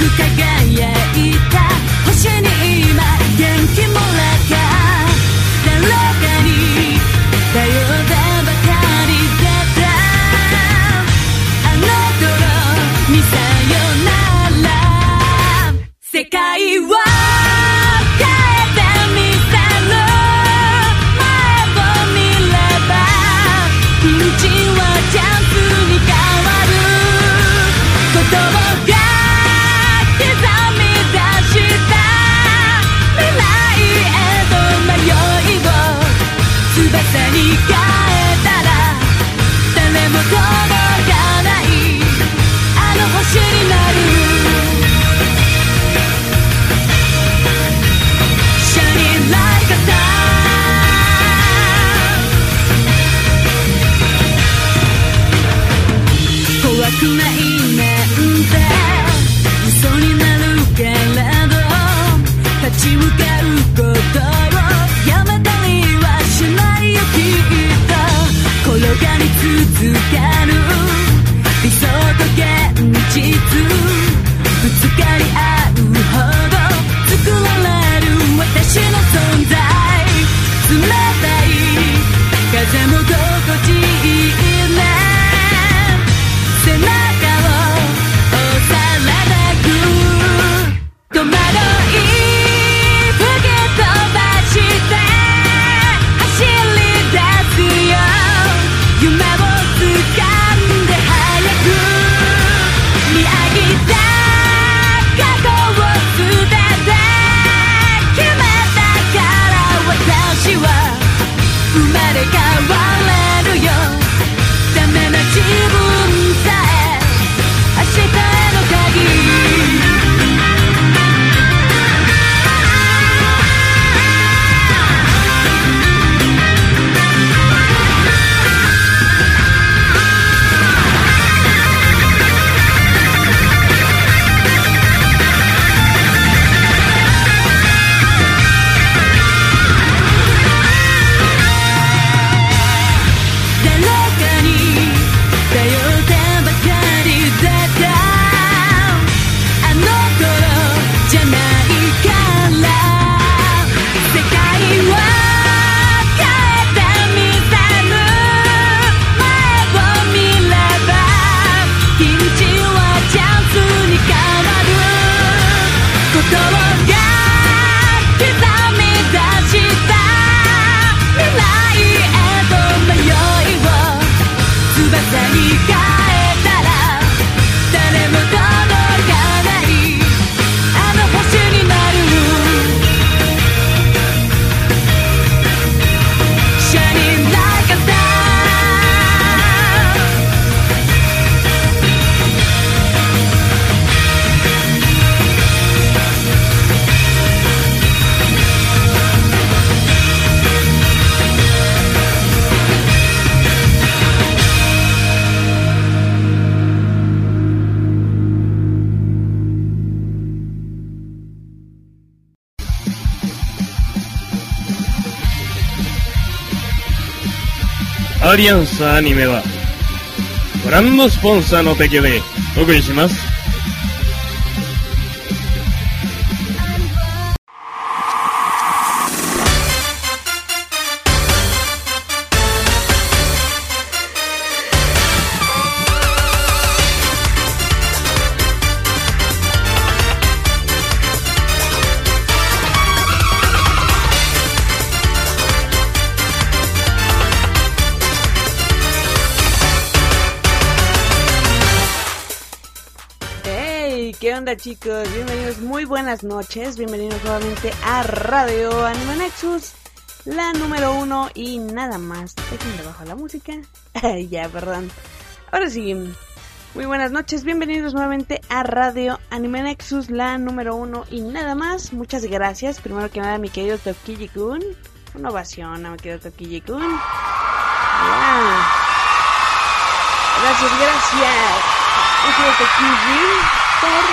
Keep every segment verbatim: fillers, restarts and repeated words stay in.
輝いた星に今元気もらった誰かに頼ってばかりだったあの頃にさよなら世界は変えてみせる前を見ればピンチはチャンスに変わることが刻み出した未来への迷いを翼に変えたら誰も届かないあの星になるShining like a star怖くないなんて嘘になるけれど立ち向かうことをやめたりはしないよきっと転がり続ける理想と現実ぶつかり合うほど作られる私の存在冷たい風も心地いいね背中を押されてく戸惑い吹き飛ばして走り出すよ夢を掴んで早く見上げた過去を捨てて決めたから私は生まれ変われるよダメな自分さえ明日への鍵アリアンスアニメはブランドスポンサーの提供でお送りします。 ¿Qué onda, chicos? Bienvenidos, muy buenas noches, bienvenidos nuevamente a Radio Anime Nexus, la número uno y nada más. Déjenme bajar la música. Ya, perdón. Ahora sí, muy buenas noches, bienvenidos nuevamente a Radio Anime Nexus, la número uno y nada más. Muchas gracias, primero que nada, mi querido Tokiji-kun. Una ovación a mi querido Tokiji-kun. Wow. Gracias, gracias. Mi querido Tokiji.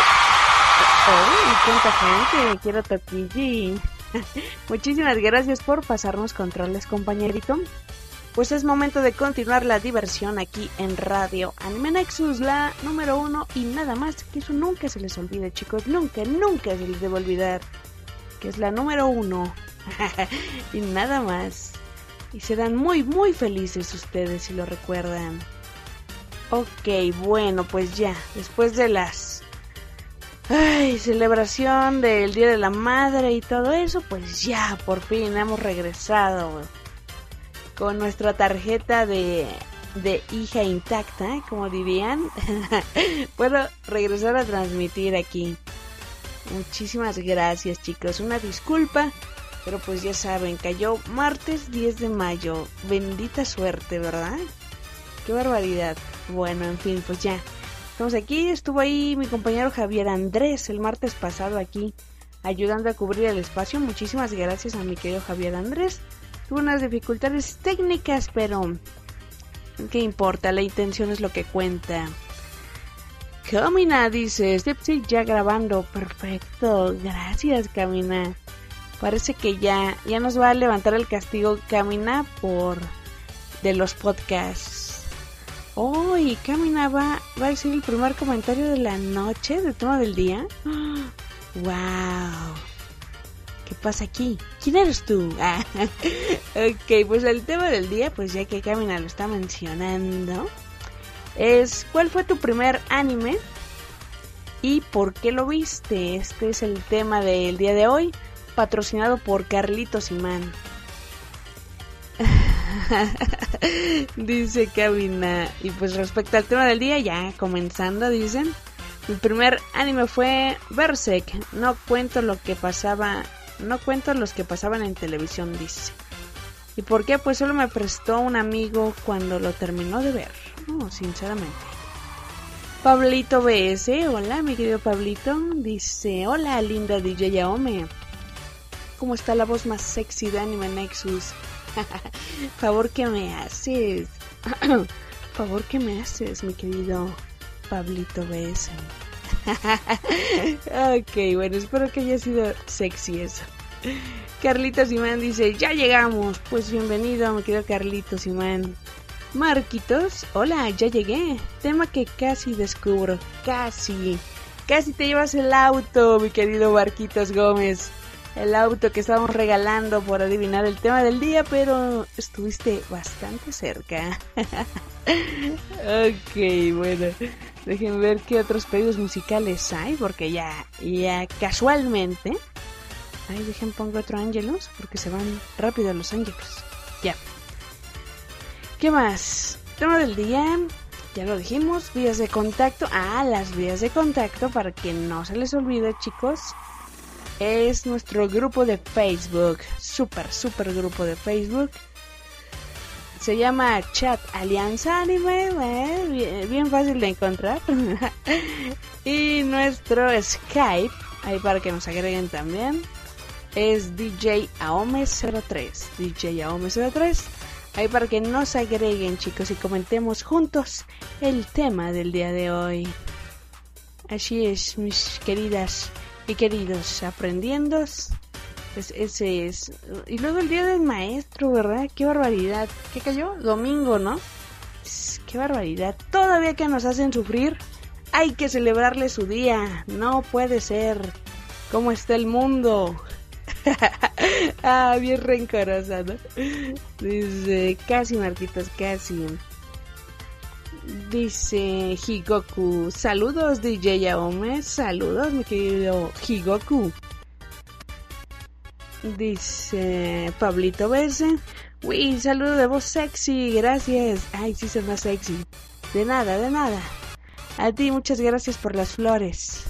Oh, cuánta gente, quiero Tokiji. Muchísimas gracias por pasarnos controles, compañerito. pues es momento de continuar la diversión aquí en Radio Anime Nexus, la número uno, y nada más, que eso nunca se les olvide, chicos, nunca, nunca se les debe olvidar, que es la número uno, y nada más, y serán muy, muy felices ustedes si lo recuerdan. Ok, bueno, pues ya, después de las... Ay, celebración del Día de la Madre y todo eso, pues ya, por fin hemos regresado con nuestra tarjeta de, de hija intacta, como dirían. Puedo regresar a transmitir aquí. Muchísimas gracias, chicos. Una disculpa, pero pues ya saben, cayó martes diez de mayo. Bendita suerte, ¿verdad? Qué barbaridad. Bueno, en fin, pues ya. Estamos aquí. Estuvo ahí mi compañero Javier Andrés el martes pasado aquí, ayudando a cubrir el espacio. Muchísimas gracias a mi querido Javier Andrés. Tuve unas dificultades técnicas, pero ¿qué importa? La intención es lo que cuenta. Camina, dice Stepsy, ya grabando. Perfecto, gracias, Camina. Parece que ya, ya nos va a levantar el castigo, Camina, por de los podcasts. Oh, y Camina va, va a decir el primer comentario de la noche, del tema del día. ¡Wow! ¿Qué pasa aquí? ¿Quién eres tú? Ah, ok, pues el tema del día, pues ya que Camina lo está mencionando, es ¿cuál fue tu primer anime? ¿Y por qué lo viste? Este es el tema del día de hoy, patrocinado por Carlitos Imán. Dice Camina. Y pues respecto al tema del día, ya comenzando, dicen, mi primer anime fue Berserk. No cuento lo que pasaba... No cuento los que pasaban en televisión, dice. ¿Y por qué? Pues solo me prestó un amigo cuando lo terminó de ver. No, sinceramente. Pablito B S, hola mi querido Pablito. Dice, hola linda D J Aome. ¿Cómo está la voz más sexy de Anime Nexus? Favor que me haces. Favor que me haces, mi querido Pablito B S. Ok, bueno, espero que haya sido sexy eso. Carlitos Imán dice, ya llegamos. Pues bienvenido, mi querido Carlitos Imán. Marquitos, hola, ya llegué. Tema que casi descubro. Casi. Casi te llevas el auto, mi querido Marquitos Gómez. El auto que estábamos regalando por adivinar el tema del día, pero estuviste bastante cerca. Ok, bueno, dejen ver qué otros pedidos musicales hay, porque ya, ya casualmente... Ay, dejen pongo otro Ángelos, porque se van rápido los Ángelos. Ya. ¿Qué más? Tema del día, ya lo dijimos, vías de contacto. Ah, las vías de contacto, para que no se les olvide, chicos. Es nuestro grupo de Facebook, súper, súper grupo de Facebook. Se llama Chat Alianza Anime, eh, bien, bien fácil de encontrar. Y nuestro Skype, ahí para que nos agreguen también, es D J Aome cero tres. D J Aome cero tres, ahí para que nos agreguen, chicos, y comentemos juntos el tema del día de hoy. Así es, mis queridas y queridos aprendiendos, pues ese es. Y luego el día del maestro, ¿verdad? Qué barbaridad. ¿Qué cayó? Domingo, ¿no? Qué barbaridad. Todavía que nos hacen sufrir, hay que celebrarle su día. No puede ser. ¿Cómo está el mundo? Ah, bien rencorosa, ¿no? Dice, casi, Marquitos, casi. Dice Higoku, saludos D J Aome, saludos mi querido Higoku. Dice Pablito B S, uy, saludo de voz sexy, gracias. Ay, sí, son más sexy. De nada, de nada. A ti muchas gracias por las flores.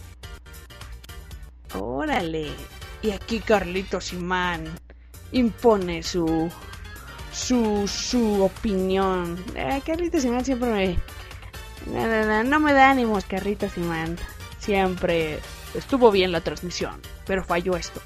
Órale. Y aquí Carlitos Imán impone su... Su, su opinión. Eh, Carlitos Imán siempre me... No, no, no, no me da ánimos, Carlitos Imán. Siempre estuvo bien la transmisión, pero falló esto.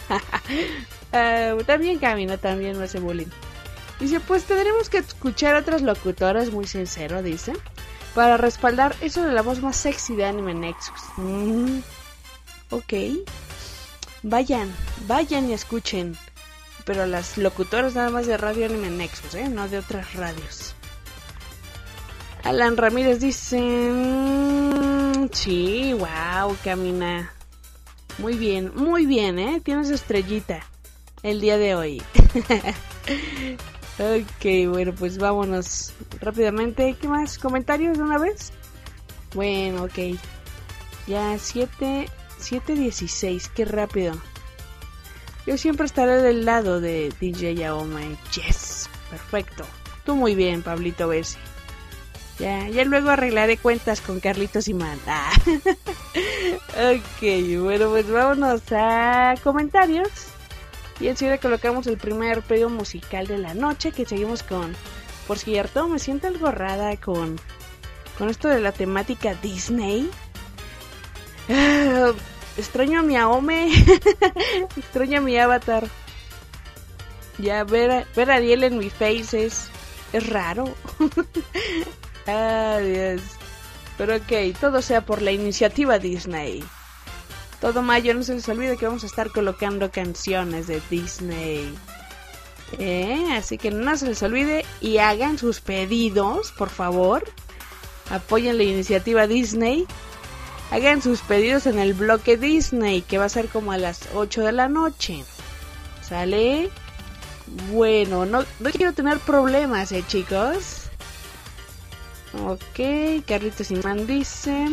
uh, también Camino, también me hace bullying. Dice, pues tendremos que escuchar a otras locutoras, muy sincero, dice, para respaldar eso de la voz más sexy de Anime Nexus. Mm, ok. Vayan, vayan y escuchen. pero las locutoras nada más de Radio Anime Nexus, ¿eh? No de otras radios. Alan Ramírez dice... Mmm, sí, wow, camina. Muy bien, muy bien, ¿eh? Tienes estrellita el día de hoy. Ok, bueno, pues vámonos rápidamente. ¿Qué más? ¿Comentarios de una vez? Bueno, ok. Ya siete, siete dieciséis, qué rápido. Yo siempre estaré del lado de D J Aome. Yes, perfecto. Tú muy bien, Pablito Bessi. Ya, ya luego arreglaré cuentas con Carlitos y Manda. Ok, bueno, pues vámonos a comentarios. Y enseguida colocamos el primer pedido musical de la noche, que seguimos con... Por cierto, me siento algo rara con, con esto de la temática Disney. Uh, extraño a mi Aome. Extraño a mi avatar. Ya, ver a, ver a Ariel en mi face es, es raro. Ah, Dios. Pero ok, todo sea por la iniciativa Disney. Todo mayo no se les olvide que vamos a estar colocando canciones de Disney. ¿Eh? Así que no se les olvide y hagan sus pedidos, por favor. Apoyen la iniciativa Disney. Hagan sus pedidos en el bloque Disney, que va a ser como a las ocho de la noche. ¿Sale? Bueno, no, no quiero tener problemas, ¿eh, chicos? Ok, Carlitos Imán dice...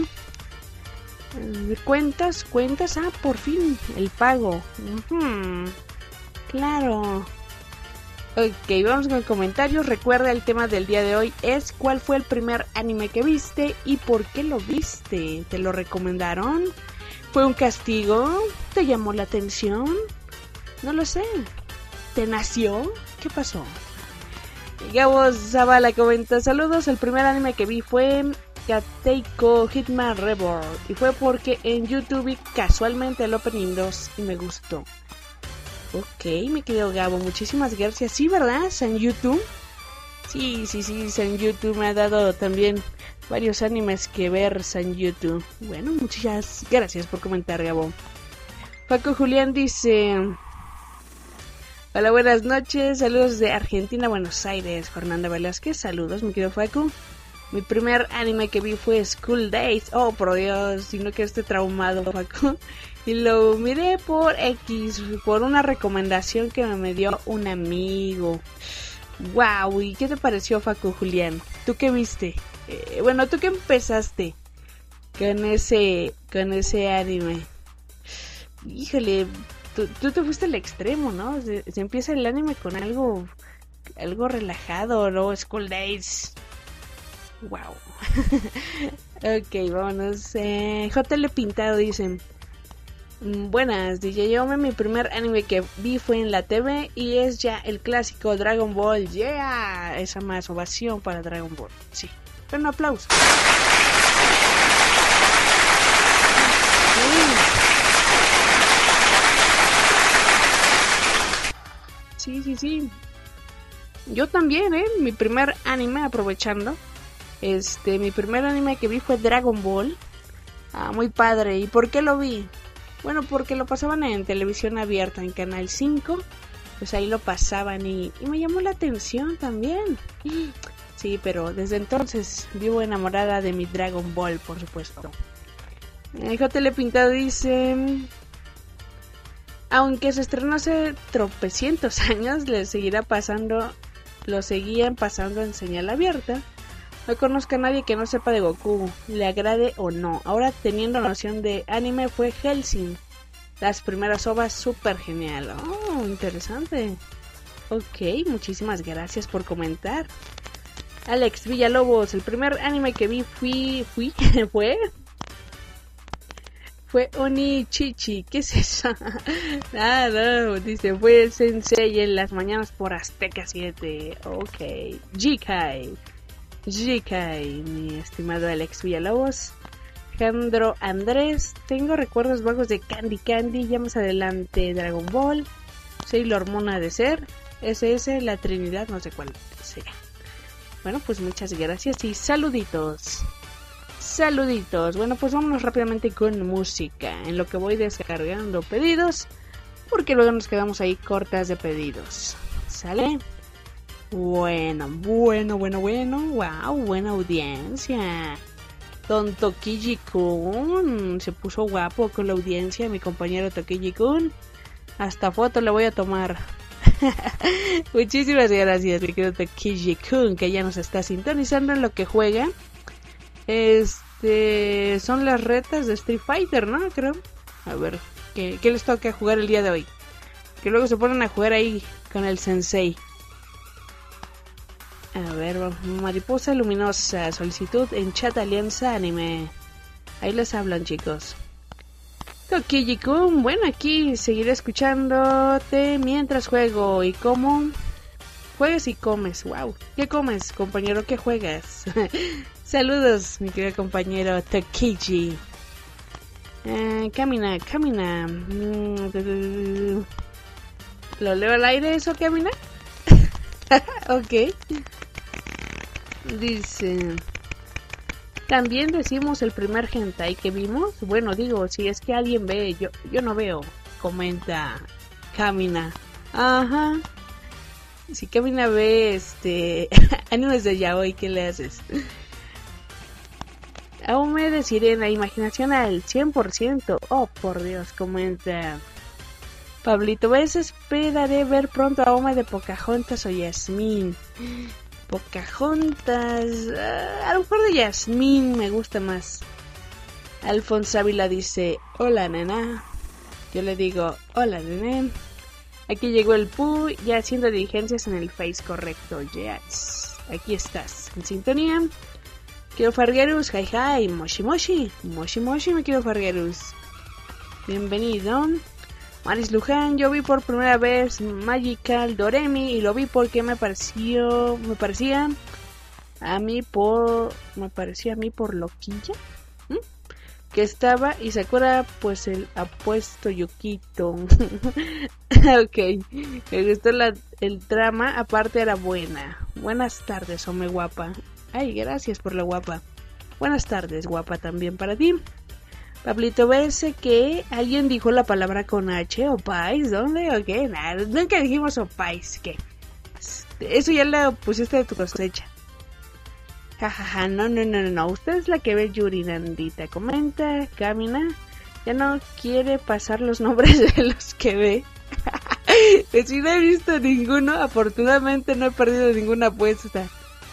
Cuentas, cuentas, ah, por fin, el pago. Uh-huh. Claro. Ok, vamos con comentarios. Recuerda, el tema del día de hoy es ¿cuál fue el primer anime que viste y por qué lo viste? ¿Te lo recomendaron? ¿Fue un castigo? ¿Te llamó la atención? No lo sé. ¿Te nació? ¿Qué pasó? Gabo Zavala comenta: saludos, el primer anime que vi fue Kateiko Hitman Reborn y fue porque en YouTube vi casualmente el Opening dos y me gustó. Ok, mi querido Gabo, muchísimas gracias. Sí, ¿verdad? San YouTube. Sí, sí, sí, San YouTube me ha dado también varios animes que ver San YouTube. Bueno, muchas gracias por comentar, Gabo. Paco Julián dice: hola, buenas noches, saludos de Argentina, Buenos Aires. Fernanda Velázquez, saludos, mi querido Facu. Mi primer anime que vi fue School Days. Oh, por Dios, si no que esté traumado, Facu. Y lo miré por X, por una recomendación que me dio un amigo. Wow, ¿y qué te pareció, Facu Julián? ¿Tú qué viste? Eh, bueno, ¿tú qué empezaste con ese, con ese anime? Híjole, tú, tú te fuiste al extremo, ¿no? Se, se empieza el anime con algo, algo relajado, ¿no? School Days. Wow. Ok, vámonos. Eh, J L Pintado dice: buenas, D J Ome, mi primer anime que vi fue en la T V y es ya el clásico Dragon Ball. Yeah, esa más ovación para Dragon Ball. Sí, un aplauso. Sí, sí, sí. Yo también, ¿eh? Mi primer anime, aprovechando. Este, mi primer anime que vi fue Dragon Ball. Ah, muy padre. ¿Y por qué lo vi? Bueno, porque lo pasaban en televisión abierta, en Canal cinco. Pues ahí lo pasaban y, y me llamó la atención también. Sí, pero desde entonces vivo enamorada de mi Dragon Ball, por supuesto. El J L Pintado dice: aunque se estrenó hace tropecientos años, le seguirá pasando, lo seguían pasando en señal abierta. No conozco a nadie que no sepa de Goku, le agrade o no. Ahora teniendo noción de anime fue Hellsing. Las primeras ovas súper genial. Oh, interesante. Ok, muchísimas gracias por comentar. Alex Villalobos, el primer anime que vi fui, fui, fue... Fue Onichichi, ¿qué es eso? Ah, no, dice, fue el Sensei en las mañanas por Azteca siete. Ok, Jikai. Jikai, mi estimado Alex Villalobos. Alejandro Andrés, tengo recuerdos vagos de Candy Candy, ya más adelante Dragon Ball, Sailor Moon ha de ser, S S, la Trinidad, no sé cuál sea. Bueno, pues muchas gracias y saluditos. Saluditos. Bueno, pues vámonos rápidamente con música. En lo que voy descargando pedidos, porque luego nos quedamos ahí cortas de pedidos. ¿Sale? Bueno, bueno, bueno, bueno. Wow, buena audiencia. Don Tokiji-kun se puso guapo con la audiencia, mi compañero Tokiji-kun. Hasta foto le voy a tomar. Muchísimas gracias, mi querido Tokiji-kun, que ya nos está sintonizando en lo que juega. Este, son las retas de Street Fighter, ¿no? Creo. A ver, ¿qué, qué les toca jugar el día de hoy? Que luego se ponen a jugar ahí con el sensei. A ver, mariposa luminosa, solicitud en chat Alianza Anime. Ahí les hablan, chicos. Tokiji-kun, bueno, aquí seguiré escuchándote mientras juego. ¿Y cómo? Juegas y comes, wow. ¿Qué comes, compañero? ¿Qué juegas? Saludos, mi querido compañero Tokiji. Eh, camina, camina. ¿Lo leo al aire eso, camina? Ok. Dice... También decimos el primer hentai que vimos. Bueno, digo, si es que alguien ve, yo yo no veo. Comenta Camina. Ajá. Si Camina ve este animes de yaoi, ¿qué le haces? Aume de sirena, imaginación al cien por ciento. Oh, por Dios, comenta Pablito. ¿Ves? Esperaré ver pronto a Aume de Pocahontas o Yasmín. Pocahontas, uh, a lo mejor de Yasmín me gusta más. Alfonso Ávila dice, hola nena. Yo le digo, hola nene. Aquí llegó el Pu, ya haciendo diligencias en el Face, correcto. Yes, aquí estás, en sintonía. Quiero Fargerus, hi hi, moshi moshi. Moshi moshi, me quiero Fargerus. Bienvenido. Maris Luján, yo vi por primera vez Magical Doremi y lo vi porque me pareció, me parecía a mí por, me parecía a mí por loquilla, ¿Mm? que estaba y Sakura pues el apuesto Yukito. Ok, me gustó la, el trama, aparte era buena. Buenas tardes, Ome guapa. Ay, gracias por la guapa. Buenas tardes, guapa, también para ti. Pablito, ¿ves que alguien dijo la palabra con H? ¿Opais? ¿Dónde? ¿O qué? Nah, nunca dijimos opais. ¿Qué? Eso ya lo pusiste de tu cosecha. Jajaja, ja, ja. no, no, no, no, no. Usted es la que ve Yuri, Nandita. Comenta, camina. Ya no quiere pasar los nombres de los que ve. Si no he visto ninguno, afortunadamente no he perdido ninguna apuesta.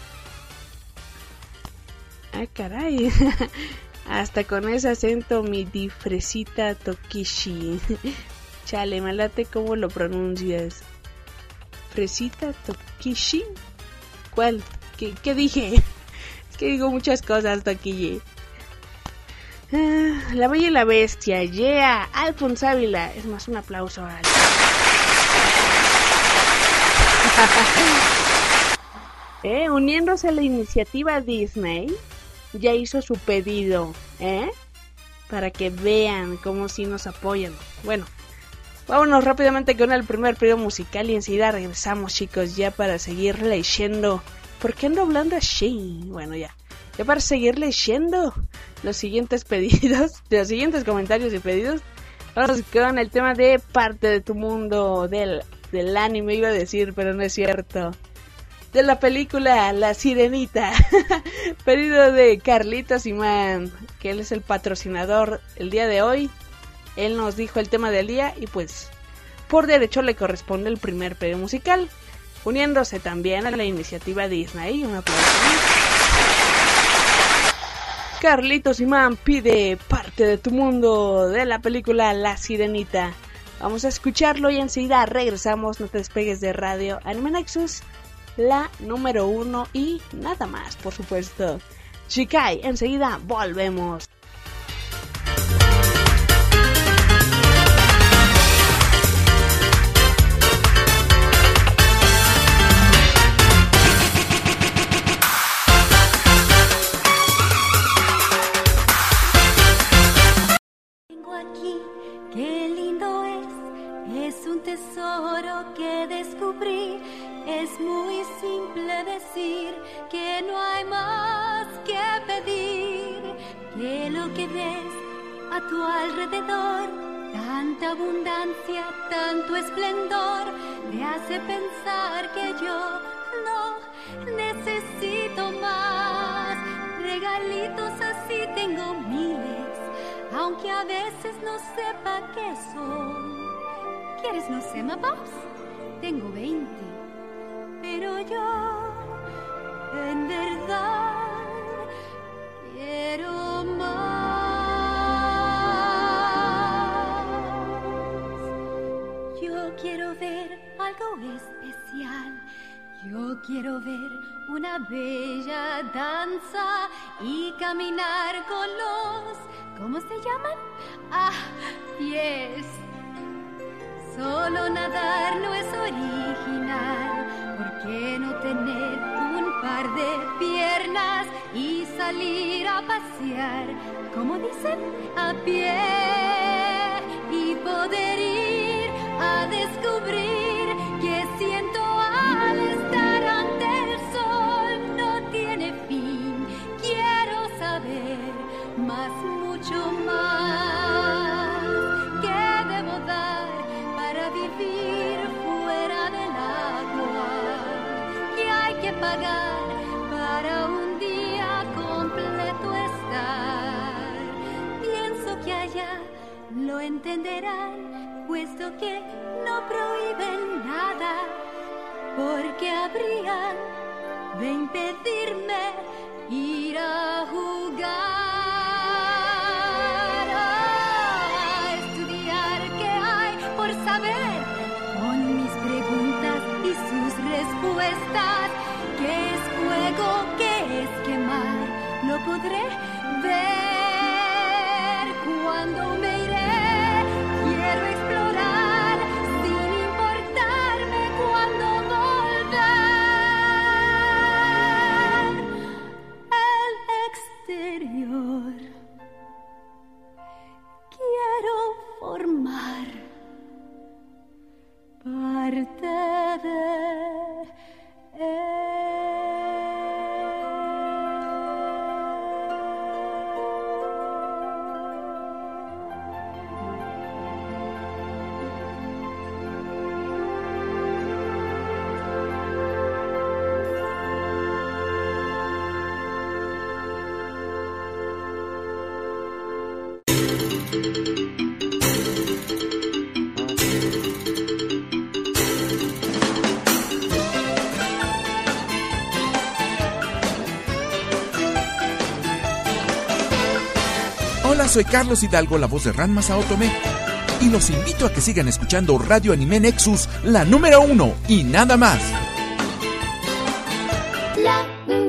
Ah, caray. Hasta con ese acento mi di fresita Tokishi. Chale, malate cómo lo pronuncias. Fresita Tokishi. ¿Cuál? ¿Qué, qué dije? Es que digo muchas cosas, Tokishi. Ah, la Bella y la Bestia. Yeah, Alfonso Ávila. Es más, un aplauso a eh, uniéndose a la iniciativa Disney. Ya hizo su pedido, ¿eh? Para que vean cómo sí nos apoyan. Bueno, vámonos rápidamente con el primer pedido musical y enseguida regresamos, chicos, ya para seguir leyendo. ¿Por qué ando hablando así? Bueno, ya. Ya para seguir leyendo los siguientes pedidos, los siguientes comentarios y pedidos. Vamos con el tema de Parte de tu Mundo del, del anime, iba a decir, pero no es cierto. De la película La Sirenita. Pedido de Carlitos Imán, que él es el patrocinador el día de hoy. Él nos dijo el tema del día y pues por derecho le corresponde el primer pedido musical, uniéndose también a la iniciativa Disney. Un aplauso. Carlitos Imán pide Parte de tu Mundo de la película La Sirenita. Vamos a escucharlo y enseguida regresamos. No te despegues de Radio Anime Nexus, la número uno y nada más, por supuesto. Shikai, enseguida volvemos. Tengo aquí, qué lindo es, es un tesoro que descubrí. Es muy simple decir que no hay más que pedir, que lo que ves a tu alrededor Tanta abundancia, tanto esplendor, me hace pensar que yo no necesito más. Regalitos así tengo miles, aunque a veces no sepa qué son. ¿Quieres los Emma Pops? Tengo veinte, pero yo en verdad quiero más. Yo quiero ver algo especial. Yo quiero ver una bella danza y caminar con los... ¿Cómo se llaman? Ah, pies. Solo nadar no es original. ¿Por qué no tener un par de piernas y salir a pasear? ¿Cómo dicen? A pie. Y poder ir a descubrir que siento al estar ante el sol. No tiene fin. Quiero saber más, mucho más. ¿Qué debo dar para vivir fuera del agua? ¿Qué hay que pagar para un día completo estar? Pienso que allá lo entenderán, puesto que no prohíben nada, porque habrían de impedirme ir a jugar, a estudiar qué hay por saber, con mis preguntas y sus respuestas. ¿Qué es fuego? ¿Qué es quemar? Lo podré ver cuando me iré. Quiero explorar sin importarme cuándo volver. El exterior quiero formar parte de él. Hola, soy Carlos Hidalgo, la voz de Ranma Saotome, y los invito a que sigan escuchando Radio Anime Nexus, la número uno y nada más. La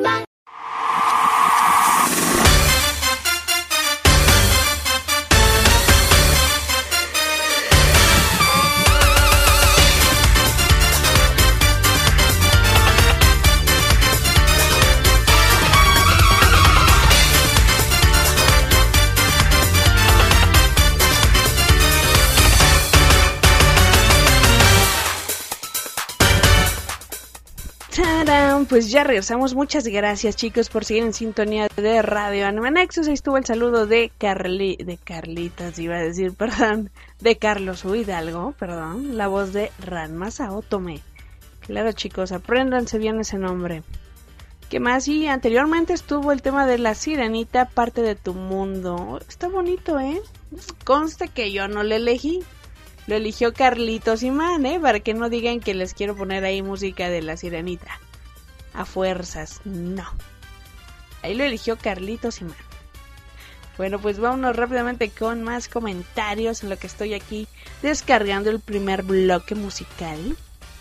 Pues ya regresamos. Muchas gracias, chicos, por seguir en sintonía de Radio Anime Nexus. Ahí estuvo el saludo de Carli, de Carlitas, iba a decir, perdón, de Carlos Hidalgo, perdón, la voz de Ranma Saotome. Claro, chicos, apréndanse bien ese nombre. ¿Qué más? Y anteriormente estuvo el tema de La Sirenita, parte de tu mundo. Está bonito, ¿eh? Consta que yo no le elegí. Lo eligió Carlitos Imán, ¿eh? Para que no digan que les quiero poner ahí música de La Sirenita. A fuerzas, no. Ahí lo eligió Carlitos Imán. Bueno, pues vámonos rápidamente con más comentarios en lo que estoy aquí descargando el primer bloque musical.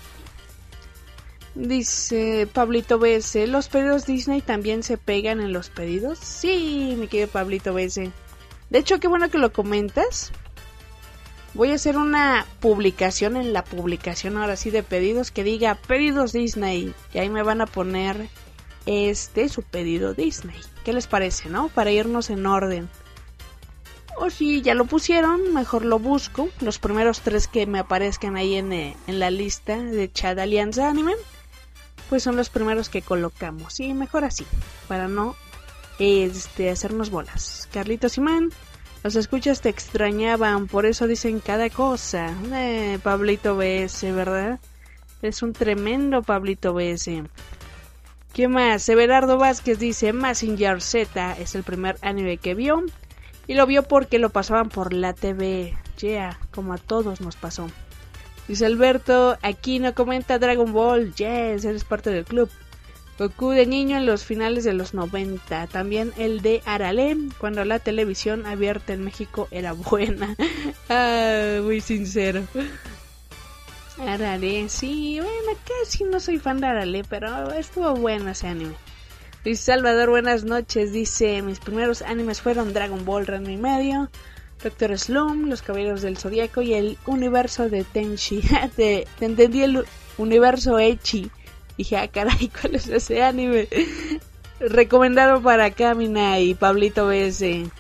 Dice Pablito B S, ¿los pedidos Disney también se pegan en los pedidos? Sí, mi querido Pablito B S. De hecho, qué bueno que lo comentas. Voy a hacer una publicación en la publicación ahora sí de pedidos que diga pedidos Disney. Y ahí me van a poner este su pedido Disney. ¿Qué les parece, no? Para irnos en orden. O si ya lo pusieron, mejor lo busco. Los primeros tres que me aparezcan ahí en, eh, en la lista de Chat Alianza Anime, pues son los primeros que colocamos. Sí, mejor así, para no este, hacernos bolas. Carlitos Imán, Los escuchas te extrañaban, por eso dicen cada cosa. Eh, Pablito B S, ¿verdad? Es un tremendo Pablito B S. ¿Qué más? Everardo Vázquez dice, Mazinger Z es el primer anime que vio. Y lo vio porque lo pasaban por la T V. Yeah, como a todos nos pasó. Dice Alberto Aquino, comenta Dragon Ball. Yes, eres parte del club. Goku de niño en los finales de los noventa. También el de Arale, cuando la televisión abierta en México era buena. Ah, muy sincero. Arale, sí, bueno, casi no soy fan de Arale, pero estuvo bueno ese anime. Luis Salvador, buenas noches. Dice, mis primeros animes fueron Dragon Ball, Ranma y medio, Doctor Slump, Los Caballeros del Zodiaco y el universo de Tenchi. te, te entendí el universo Echi. Dije, ah, caray, ¿cuál es ese anime? Recomendado para Kamina y Pablito B S.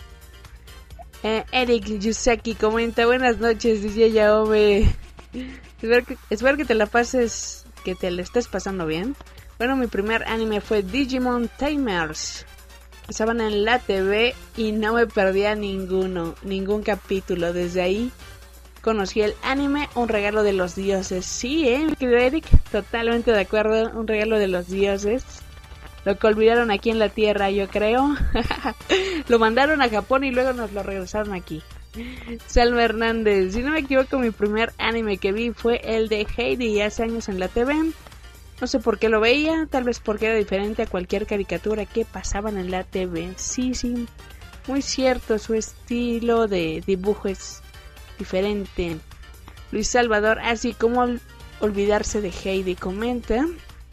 Eh, Eric Yusaki comenta, buenas noches, dice Yaome. Espero que, espero que te la pases, que te la estés pasando bien. Bueno, mi primer anime fue Digimon Tamers. Estaban en la T V y no me perdía ninguno, ningún capítulo. Desde ahí conocí el anime, un regalo de los dioses. Sí, eh, mi querido Eric, totalmente de acuerdo, un regalo de los dioses. Lo que olvidaron aquí en la tierra, yo creo. Lo mandaron a Japón y luego nos lo regresaron aquí. Salma Hernández, si no me equivoco, mi primer anime que vi fue el de Heidi hace años en la T V. No sé por qué lo veía, tal vez porque era diferente a cualquier caricatura que pasaban en la T V. Sí, sí, muy cierto, su estilo de dibujo es diferente. Luis Salvador, así como ol- olvidarse de Heidi, comenta.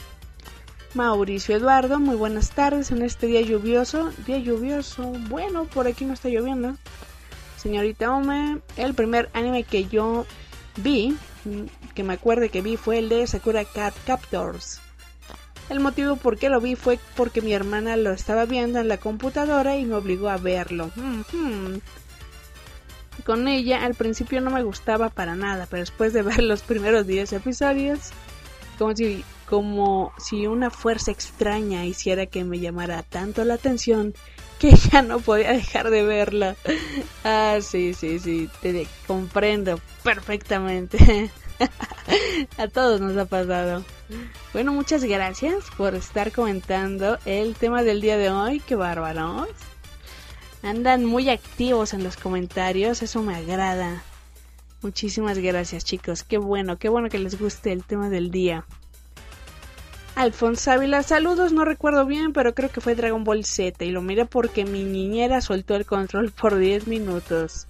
Mauricio Eduardo, muy buenas tardes en este día lluvioso. Día lluvioso, bueno, por aquí no está lloviendo. Señorita Ome, el primer anime que yo vi, que me acuerde que vi, fue el de Sakura Card Captors. El motivo por qué lo vi fue porque mi hermana lo estaba viendo en la computadora y me obligó a verlo. Mm-hmm. Con ella al principio no me gustaba para nada, pero después de ver los primeros diez episodios, como si, como si una fuerza extraña hiciera que me llamara tanto la atención que ya no podía dejar de verla. Ah, sí, sí, sí, te comprendo perfectamente. A todos nos ha pasado. Bueno, muchas gracias por estar comentando el tema del día de hoy. Qué bárbaros. Andan muy activos en los comentarios, eso me agrada. Muchísimas gracias, chicos. Qué bueno, qué bueno que les guste el tema del día. Alfonso Ávila, saludos, no recuerdo bien, pero creo que fue Dragon Ball Z y lo miré porque mi niñera soltó el control por diez minutos.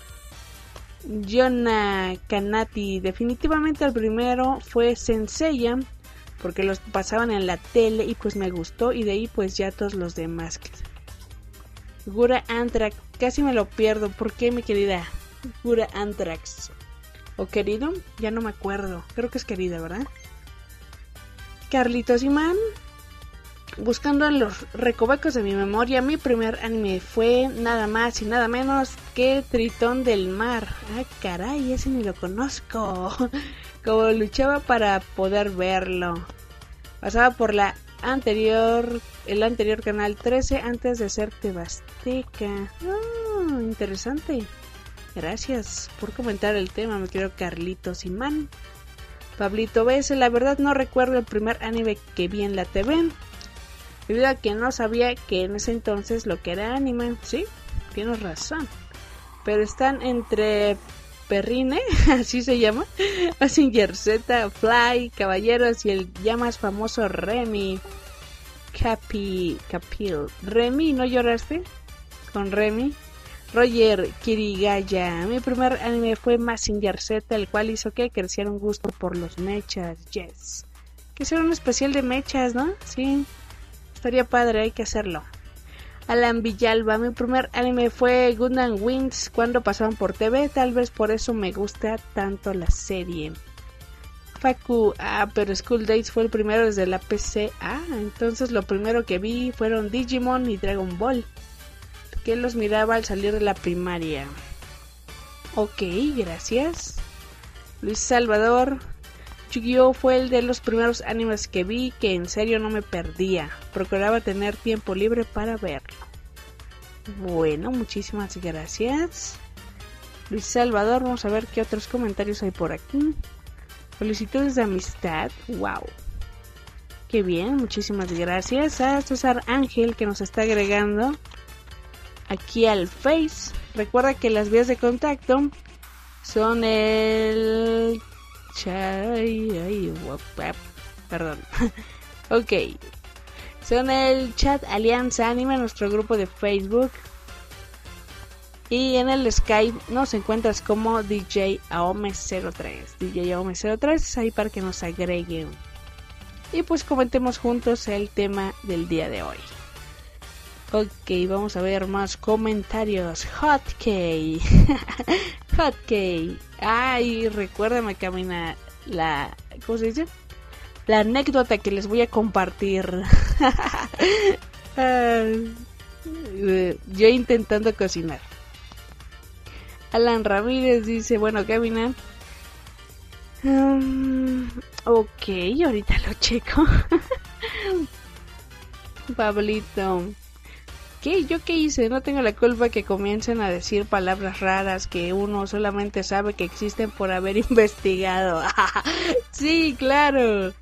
Yona Kanati, definitivamente el primero fue Senseiya, porque los pasaban en la tele y pues me gustó, y de ahí pues ya todos los demás. Gura Antrax, casi me lo pierdo, ¿por qué, mi querida? Gura Antrax. ¿O querido? Ya no me acuerdo, creo que es querida, ¿verdad? Carlitos Imán, buscando en los recovecos de mi memoria, mi primer anime fue nada más y nada menos que Tritón del Mar. Ah, caray, ese ni lo conozco. Como luchaba para poder verlo. Pasaba por la anterior, el anterior canal trece antes de ser Tebasteca. Ah, interesante. Gracias por comentar el tema, mi querido Carlitos Imán. Pablito B S, la verdad no recuerdo el primer anime que vi en la T V, debido a que no sabía que en ese entonces lo que era anime. Sí, tienes razón, pero están entre Perrine, así se llama, Mazinger Z, Fly, Caballeros y el ya más famoso Remy. Capi, Capil. Remy, ¿no lloraste? Con Remy. Roger Kirigaya, mi primer anime fue Mazinger Z, el cual hizo que creciera un gusto por los mechas. Yes, que sea un especial de mechas, ¿no? Sí, estaría padre, hay que hacerlo. Alan Villalba, mi primer anime fue Gundam Wings cuando pasaban por T V, tal vez por eso me gusta tanto la serie. Facu, ah, pero School Days fue el primero desde la P C. Ah, entonces lo primero que vi fueron Digimon y Dragon Ball, que los miraba al salir de la primaria. Ok, gracias. Luis Salvador, Yu-Gi-Oh fue el de los primeros animes que vi que en serio no me perdía. Procuraba tener tiempo libre para verlo. Bueno, muchísimas gracias. Luis Salvador, vamos a ver qué otros comentarios hay por aquí. Solicitudes de amistad, wow. Qué bien, muchísimas gracias a César Ángel que nos está agregando aquí al Face. Recuerda que las vías de contacto son el... Ay, ay, perdón. Ok. Son el chat Alianza Anime, nuestro grupo de Facebook. Y en el Skype nos encuentras como D J Aome cero tres. D J Aome cero tres, ahí para que nos agreguen. Y pues comentemos juntos el tema del día de hoy. Ok, vamos a ver más comentarios. Hotkey. Hotkey. Ay, recuérdame, Camina, la... ¿Cómo se dice? La anécdota que les voy a compartir. Yo intentando cocinar. Alan Ramírez dice, bueno, Camina. Um, ok, ahorita lo checo. Pablito. ¿Qué? ¿Yo qué hice? No tengo la culpa que comiencen a decir palabras raras que uno solamente sabe que existen por haber investigado. Sí, claro.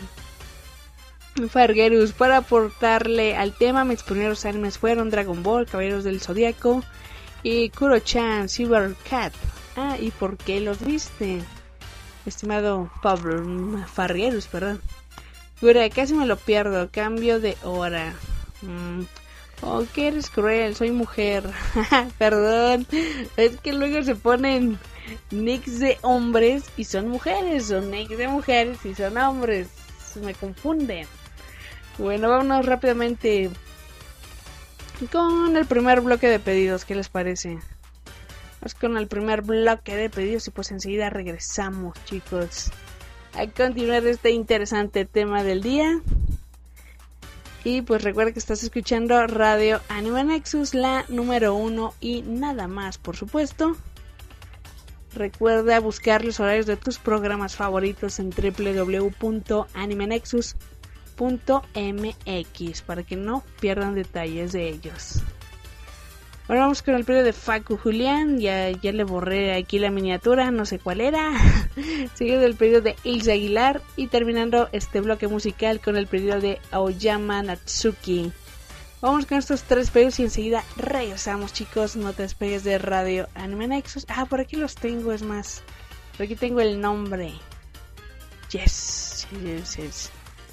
Fargerus, para aportarle al tema, mis primeros animes fueron Dragon Ball, Caballeros del Zodíaco y Kuro-chan, Cybercat. Ah, ¿y por qué los viste? Estimado Pablo Fargerus, perdón. Gura, casi me lo pierdo, cambio de hora. Mm. Oh, que eres cruel, soy mujer. Perdón, es que luego se ponen nicks de hombres y son mujeres, o nicks de mujeres y son hombres. Me confunden. Bueno, vámonos rápidamente con el primer bloque de pedidos. ¿Qué les parece? Vamos con el primer bloque de pedidos y pues enseguida regresamos, chicos, a continuar este interesante tema del día. Y pues recuerda que estás escuchando Radio Anime Nexus, la número uno y nada más, por supuesto. Recuerda buscar los horarios de tus programas favoritos en doble u doble u doble u punto anime nexus punto m x para que no pierdan detalles de ellos. Ahora vamos con el pedido de Facu Julián. Ya, ya le borré aquí la miniatura, no sé cuál era. Seguido del pedido de Ilse Aguilar. Y terminando este bloque musical con el pedido de Aoyama Natsuki. Vamos con estos tres pedidos y enseguida regresamos, chicos. No te despegues de Radio Anime Nexus. Ah, por aquí los tengo, es más. Por aquí tengo el nombre. Yes, yes, yes.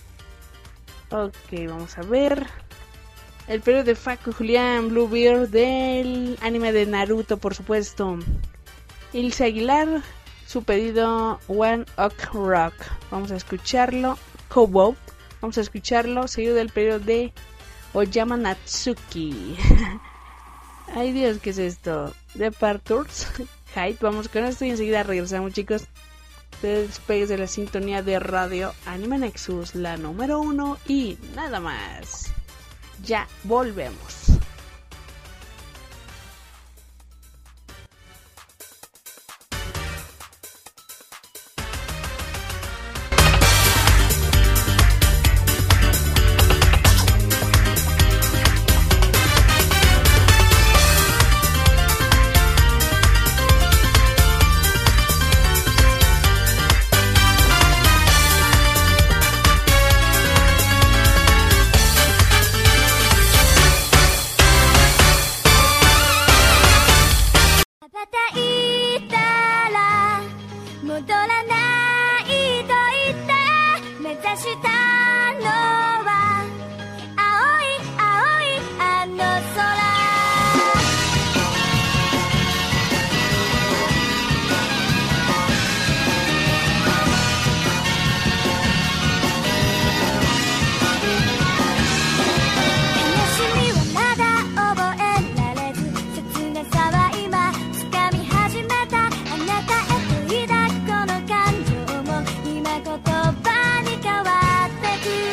Ok, vamos a ver. El pedido de Facu Julián Bluebeard del anime de Naruto, por supuesto. Ilse Aguilar, su pedido One Ok Rock. Vamos a escucharlo. Kobo. Vamos a escucharlo. Seguido del pedido de Oyama Natsuki. Ay Dios, ¿qué es esto? Departures. Hype. Vamos con esto y enseguida regresamos, chicos. Te despegues de la sintonía de Radio Anime Nexus, la número uno y nada más. Ya volvemos. Back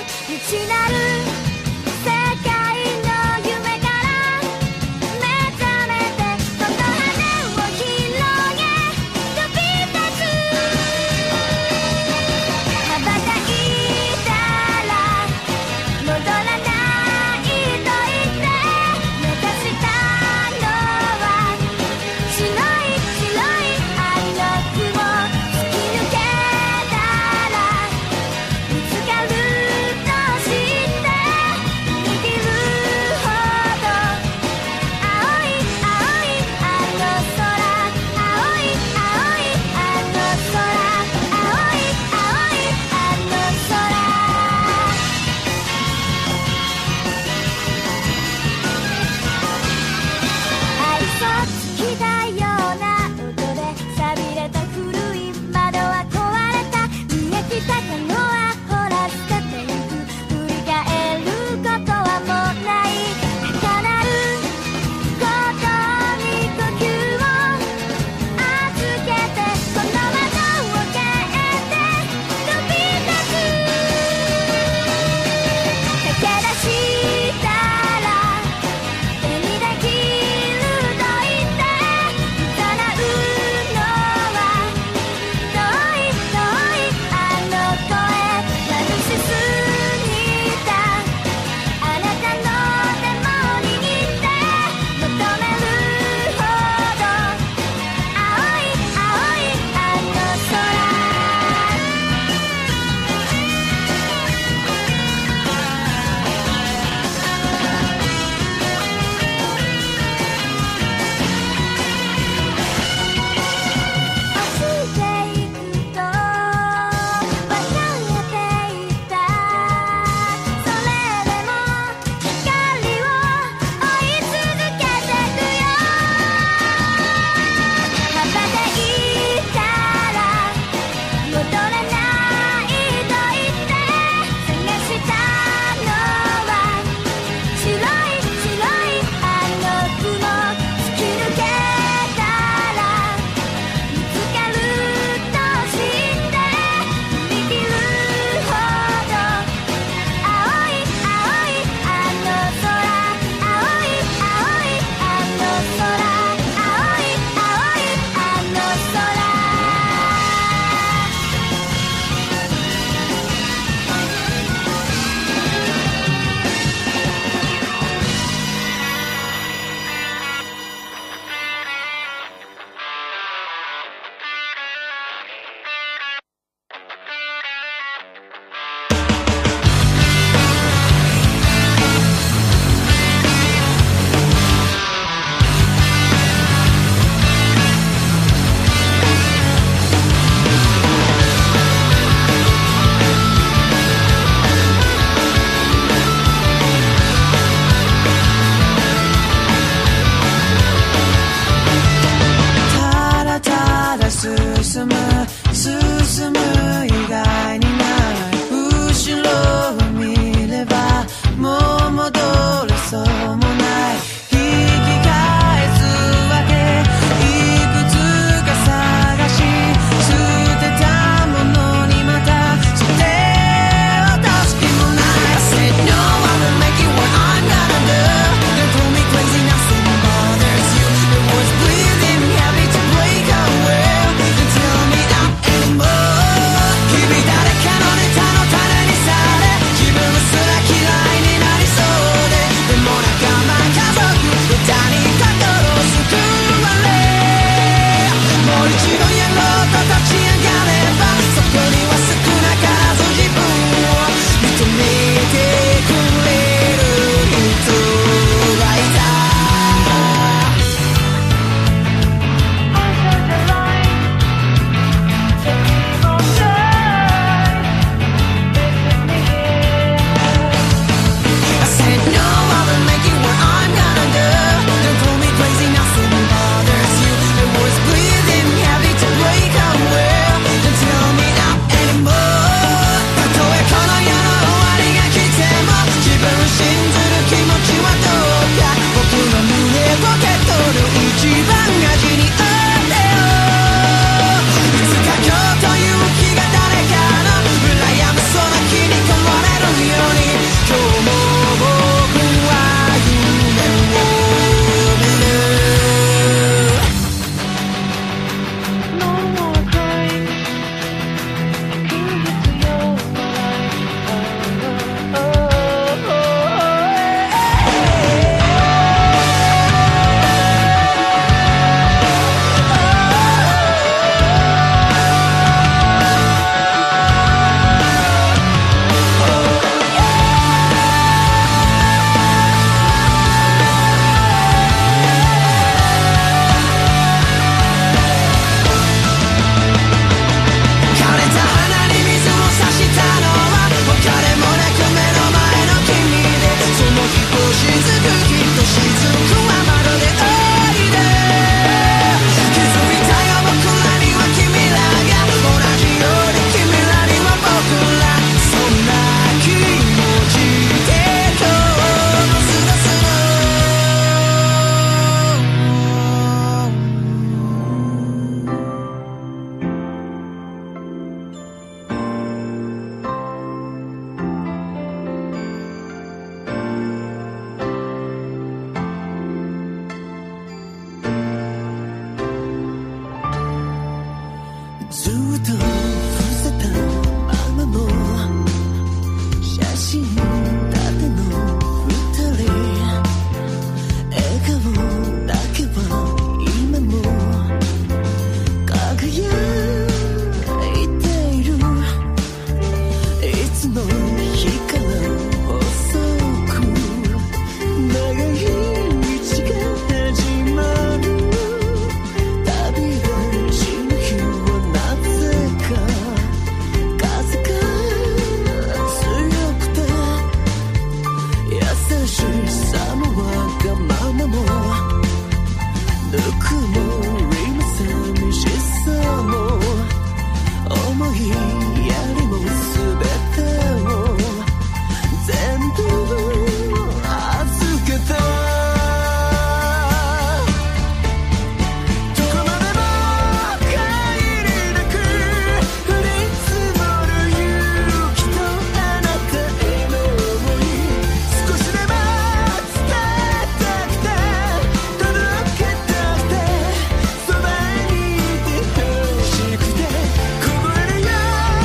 「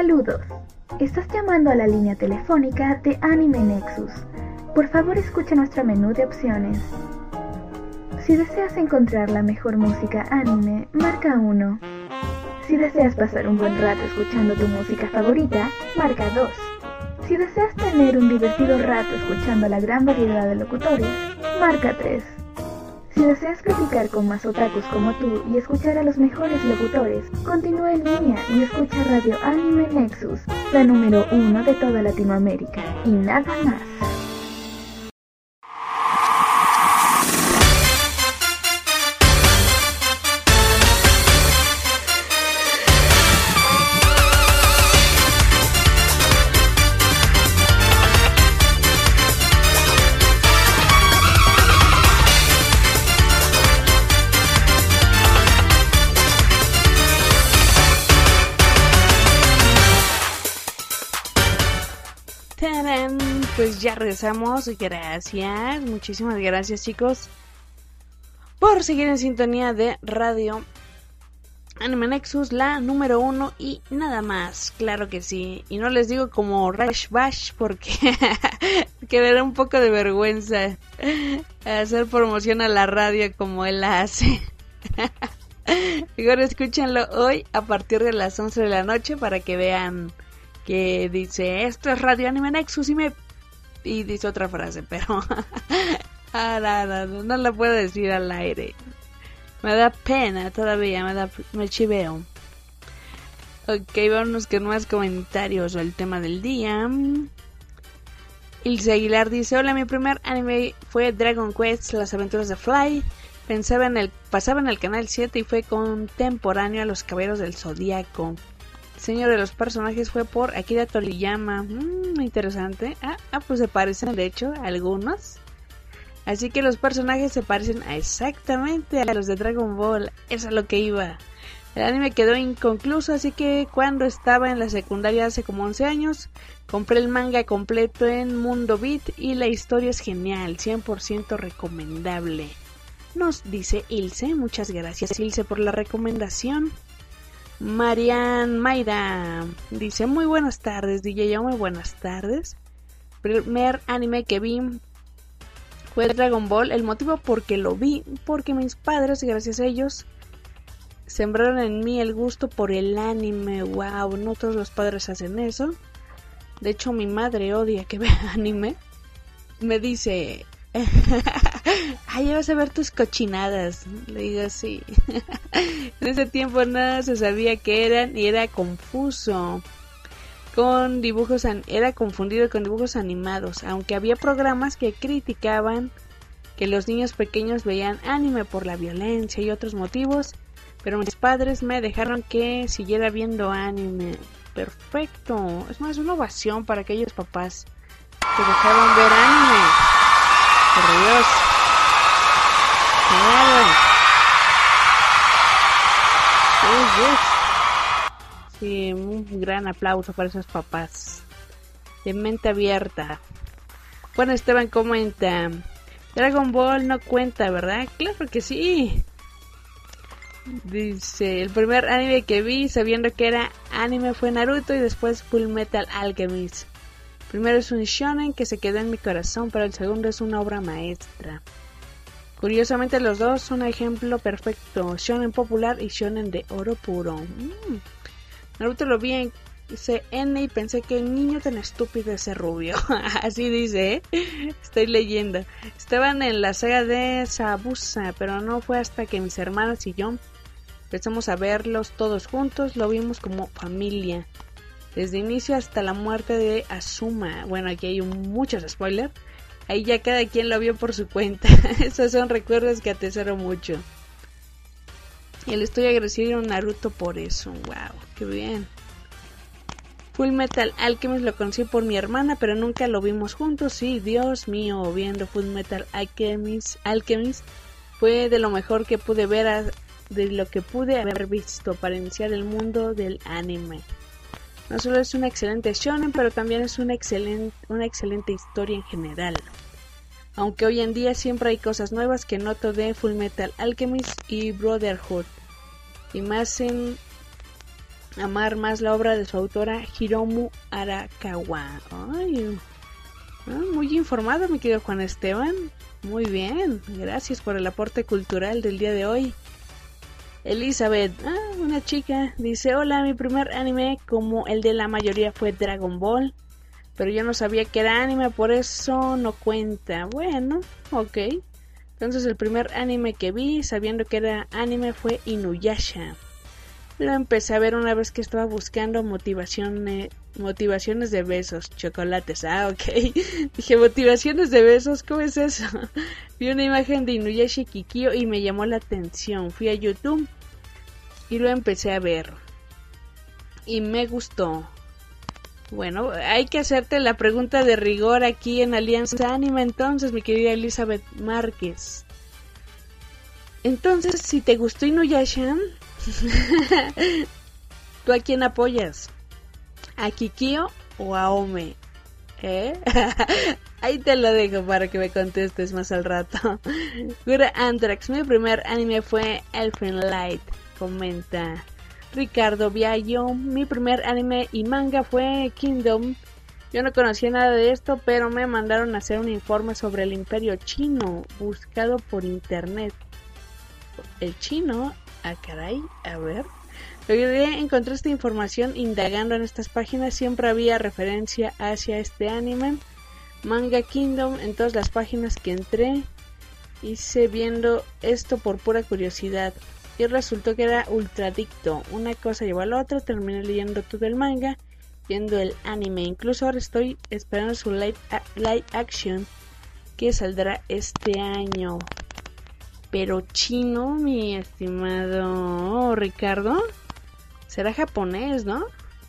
Saludos. Estás llamando a la línea telefónica de Anime Nexus. Por favor, escucha nuestro menú de opciones. Si deseas encontrar la mejor música anime, marca uno. Si deseas pasar un buen rato escuchando tu música favorita, marca dos. Si deseas tener un divertido rato escuchando la gran variedad de locutores, marca tres. Si deseas platicar con más otakus como tú y escuchar a los mejores locutores, continúa en línea y escucha Radio Anime Nexus, la número uno de toda Latinoamérica, y nada más. Pues ya regresamos, gracias, muchísimas gracias chicos por seguir en sintonía de Radio Anime Nexus, la número uno y nada más, claro que sí, y no les digo como Rash Bash porque quedará un poco de vergüenza hacer promoción a la radio como él la hace. Mejor escúchenlo hoy a partir de las once de la noche para que vean que dice, esto es Radio Anime Nexus y me... y dice otra frase, pero ah, no, no, no, no la puedo decir al aire. Me da pena todavía, me da me chiveo. Ok, vámonos con más comentarios o el tema del día. Ilse Aguilar dice, hola, mi primer anime fue Dragon Quest, las aventuras de Fly. Pensaba en el, pasaba en el canal siete y fue contemporáneo a los Caballeros del Zodíaco. Diseño de los personajes fue por Akira Toriyama. Mmm, interesante. Ah, ah, pues se parecen de hecho algunos. Así que los personajes se parecen a exactamente a los de Dragon Ball. Eso es lo que iba. El anime quedó inconcluso, así que cuando estaba en la secundaria hace como once años, compré el manga completo en Mundo Beat y la historia es genial, cien por ciento recomendable. Nos dice Ilse, muchas gracias Ilse por la recomendación. Marian Mayra dice, muy buenas tardes, D J, muy buenas tardes. Primer anime que vi fue Dragon Ball. El motivo por que lo vi, porque mis padres, gracias a ellos, sembraron en mí el gusto por el anime. Wow, no todos los padres hacen eso. De hecho, mi madre odia que vea anime. Me dice, ay, vas a ver tus cochinadas. Le digo, sí. En ese tiempo nada se sabía qué eran y era confuso. Con dibujos, an- era confundido con dibujos animados, aunque había programas que criticaban que los niños pequeños veían anime por la violencia y otros motivos, pero mis padres me dejaron que siguiera viendo anime. Perfecto, es más, una ovación para aquellos papás que dejaron ver anime. Por Dios. Claro. Sí, sí. Sí, un gran aplauso para esos papás de mente abierta. Bueno, Esteban comenta, Dragon Ball no cuenta, ¿verdad? Claro que sí. Dice, el primer anime que vi sabiendo que era anime fue Naruto y después Full Metal Alchemist. Primero es un shonen que se quedó en mi corazón, pero el segundo es una obra maestra. Curiosamente los dos son un ejemplo perfecto, shonen popular y shonen de oro puro. Mm. Naruto lo vi en C N y pensé que el niño tan estúpido ese rubio. Así dice, ¿eh? Estoy leyendo. Estaban en la saga de Sabusa, pero no fue hasta que mis hermanos y yo empezamos a verlos todos juntos, lo vimos como familia. Desde inicio hasta la muerte de Azuma. Bueno, aquí hay un, muchos spoilers. Ahí ya cada quien lo vio por su cuenta. Esos son recuerdos que atesoro mucho. Y le estoy agradecido a Naruto por eso. Wow, qué bien. Full Metal Alchemist lo conocí por mi hermana, pero nunca lo vimos juntos. Sí, Dios mío, viendo Full Metal Alchemist, Alchemist fue de lo mejor que pude ver, a, de lo que pude haber visto para iniciar el mundo del anime. No solo es una excelente shonen, pero también es una excelente, una excelente historia en general. Aunque hoy en día siempre hay cosas nuevas que noto de Full Metal Alchemist y Brotherhood. Y más en amar más la obra de su autora Hiromu Arakawa. Ay, muy informado, mi querido Juan Esteban. Muy bien, gracias por el aporte cultural del día de hoy. Elizabeth, ah, una chica, dice: hola, mi primer anime como el de la mayoría fue Dragon Ball, pero yo no sabía que era anime, por eso no cuenta. Bueno, ok. Entonces el primer anime que vi sabiendo que era anime fue Inuyasha. Lo empecé a ver una vez que estaba buscando motivaciones, motivaciones de besos, chocolates. Ah, ok. Dije, motivaciones de besos, ¿cómo es eso? Vi una imagen de Inuyasha y Kikyo y me llamó la atención. Fui a YouTube y lo empecé a ver. Y me gustó. Bueno, hay que hacerte la pregunta de rigor aquí en Alianza Anime, entonces, mi querida Elizabeth Márquez. Entonces, si te gustó Inuyasha, ¿tú a quién apoyas? ¿A Kikyo o a Ome? ¿Eh? Ahí te lo dejo para que me contestes más al rato. Gura Antrax, mi primer anime fue Elfen Light. Comenta Ricardo Viallo, mi primer anime y manga fue Kingdom. Yo no conocía nada de esto, pero me mandaron a hacer un informe sobre el imperio chino, buscado por internet. ¿El chino? Ah, caray, a ver. Logré encontrar esta información indagando en estas páginas. Siempre había referencia hacia este anime, Manga Kingdom, en todas las páginas que entré. Hice viendo esto por pura curiosidad y resultó que era ultradicto. Una cosa llevó a la otra, terminé leyendo todo el manga, viendo el anime. Incluso ahora estoy esperando su live, a- live action que saldrá este año. Pero chino, mi estimado Ricardo, será japonés, ¿no?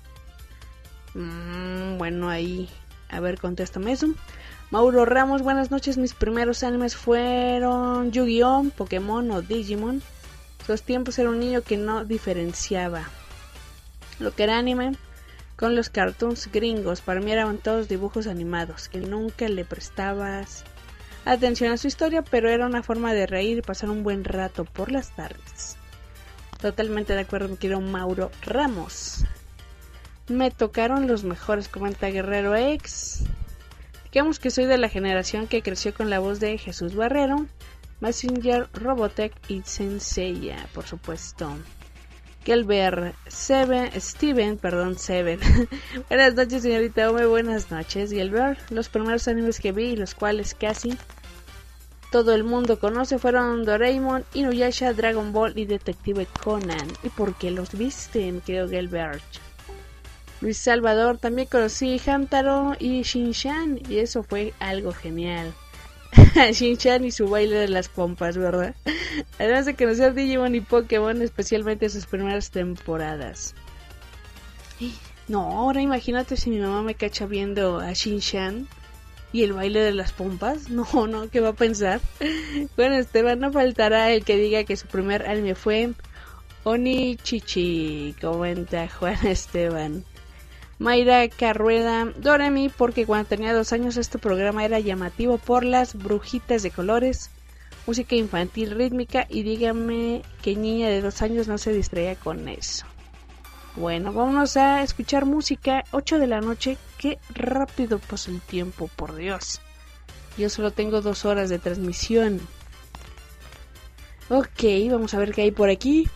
Mm, bueno, ahí, a ver, contéstame eso. Mauro Ramos, buenas noches. Mis primeros animes fueron Yu-Gi-Oh, Pokémon o Digimon. Esos tiempos era un niño que no diferenciaba lo que era anime con los cartoons gringos. Para mí eran todos dibujos animados que nunca le prestabas atención a su historia, pero era una forma de reír y pasar un buen rato por las tardes. Totalmente de acuerdo, mi querido Mauro Ramos. Me tocaron los mejores, comenta Guerrero X. Digamos que soy de la generación que creció con la voz de Jesús Barrero, Messenger, Robotech y Senseiya, por supuesto. Gelber, Seven, Steven, perdón, Seven. Buenas noches, señorita Ome, buenas noches, Gelber. Los primeros animes que vi, los cuales casi todo el mundo conoce, fueron Doraemon, Inuyasha, Dragon Ball y Detective Conan. ¿Y por qué los viste, mi querido Gelber? Luis Salvador, también conocí Hamtaro y Shin-Chan, y eso fue algo genial. Shin-Chan y su baile de las pompas, ¿verdad? Además de conocer Digimon y Pokémon, especialmente sus primeras temporadas. No, ahora imagínate si mi mamá me cacha viendo a Shin-Chan y el baile de las pompas. No, no, ¿qué va a pensar? Bueno, Esteban, no faltará el que diga que su primer anime fue Onichichi, comenta Juan Esteban. Mayra Carrueda, Doremi, porque cuando tenía dos años este programa era llamativo por las brujitas de colores, música infantil rítmica, y dígame qué niña de dos años no se distraía con eso. Bueno, vamos a escuchar música. Ocho de la noche, qué rápido pasa el tiempo, por Dios. Yo solo tengo dos horas de transmisión. Ok, vamos a ver qué hay por aquí.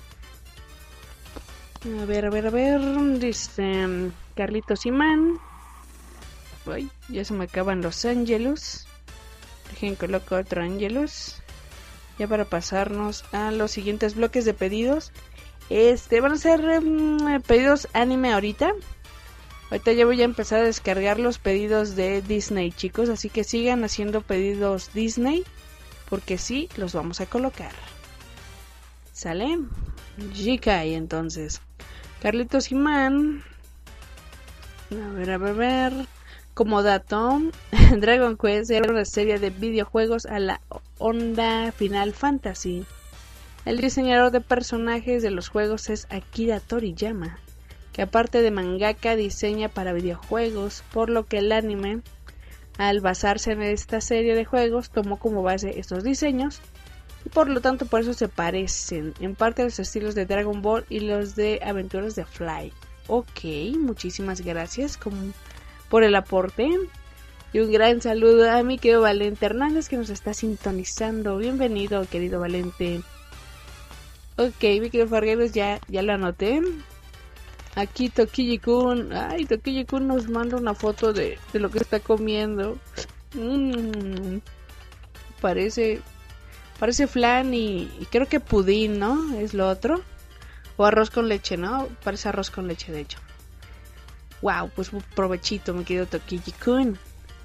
A ver, a ver, a ver, dice Carlitos Imán. Ay, ya se me acaban los ángelos. Dejen coloco otro ángelos. Ya para pasarnos a los siguientes bloques de pedidos. Este, van a ser um, pedidos anime ahorita. Ahorita ya voy a empezar a descargar los pedidos de Disney, chicos. Así que sigan haciendo pedidos Disney, porque sí, los vamos a colocar. ¿Sale? Jikai, entonces. Carlitos Imán. A ver, a ver, a ver. Como dato, Dragon Quest era una serie de videojuegos a la onda Final Fantasy. El diseñador de personajes de los juegos es Akira Toriyama, que aparte de mangaka diseña para videojuegos, por lo que el anime, al basarse en esta serie de juegos, tomó como base estos diseños y por lo tanto por eso se parecen en parte a los estilos de Dragon Ball y los de Aventuras de Fly. Ok, muchísimas gracias como por el aporte. Y un gran saludo a mi querido Valente Hernández que nos está sintonizando. Bienvenido, querido Valente. Ok, mi querido Fargueros, ya, ya lo anoté. Aquí Tokiyi-kun. Ay, Tokiyi-kun nos manda una foto de, de lo que está comiendo. Mm, parece parece flan y, y creo que pudín, ¿no? Es lo otro. O arroz con leche, ¿no? Parece arroz con leche, de hecho. Wow, pues provechito, mi querido Tokiyi-kun.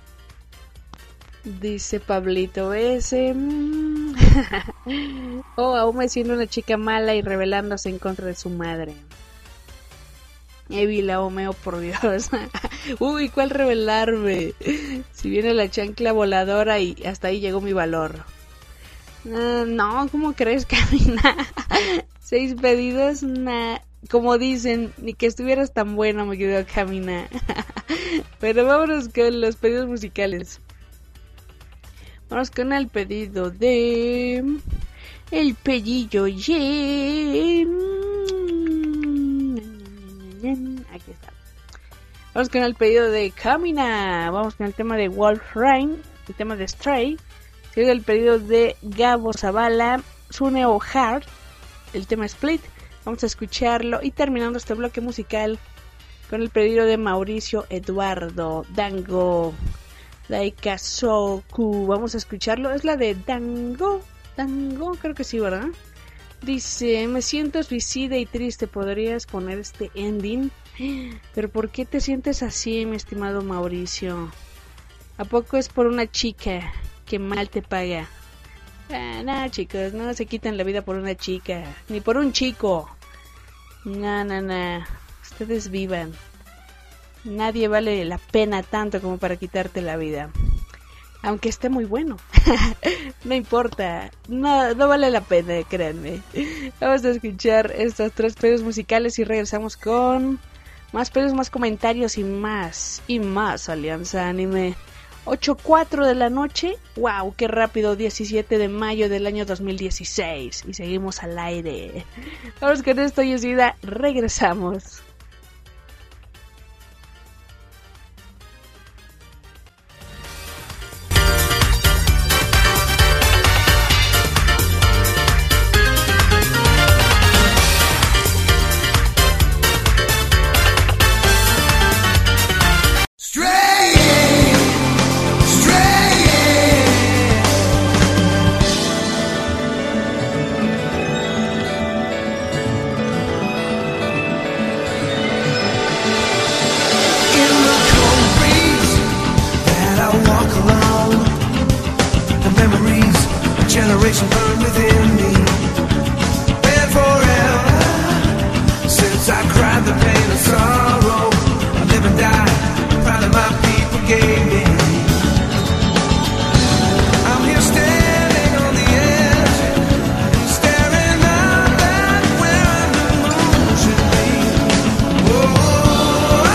Dice Pablito ese. Oh, aún me siendo una chica mala y rebelándose en contra de su madre. Evi la Homeo, por Dios. Uy, ¿cuál rebelarme? Si viene la chancla voladora y hasta ahí llegó mi valor. Uh, no, ¿cómo crees, Camina? Seis pedidos, nah. Como dicen, ni que estuvieras tan bueno, me quedo Camina. Pero vámonos con los pedidos musicales. Vamos con el pedido de El Pellillo Ye. Aquí está. Vamos con el pedido de Camina. Vamos con el tema de Wolfrain, el tema de Stray. Sigue el pedido de Gabo Zavala, Suneo Heart, el tema Split. Vamos a escucharlo y terminando este bloque musical con el pedido de Mauricio Eduardo Dango. Daikazoku, vamos a escucharlo, es la de Dango, Dango, creo que sí, ¿verdad? Dice, me siento suicida y triste, ¿podrías poner este ending? Pero ¿por qué te sientes así, mi estimado Mauricio? ¿A poco es por una chica que mal te paga? Ah, no, chicos, no se quitan la vida por una chica, ni por un chico. No, no, no, ustedes vivan. Nadie vale la pena tanto como para quitarte la vida. Aunque esté muy bueno. No importa. No, no vale la pena, créanme. Vamos a escuchar estos tres pedidos musicales y regresamos con más pedidos, más comentarios y más. Y más Alianza Anime. ocho cuatro de la noche. Wow, qué rápido. diecisiete de mayo del año dos mil dieciséis. Y seguimos al aire. Vamos con esto, Yesida. Regresamos. Generation burned within me, and forever since I cried the pain and sorrow. I live and die, proud of my people gave me. I'm here standing on the edge, staring out at where the moon should be. Oh, oh,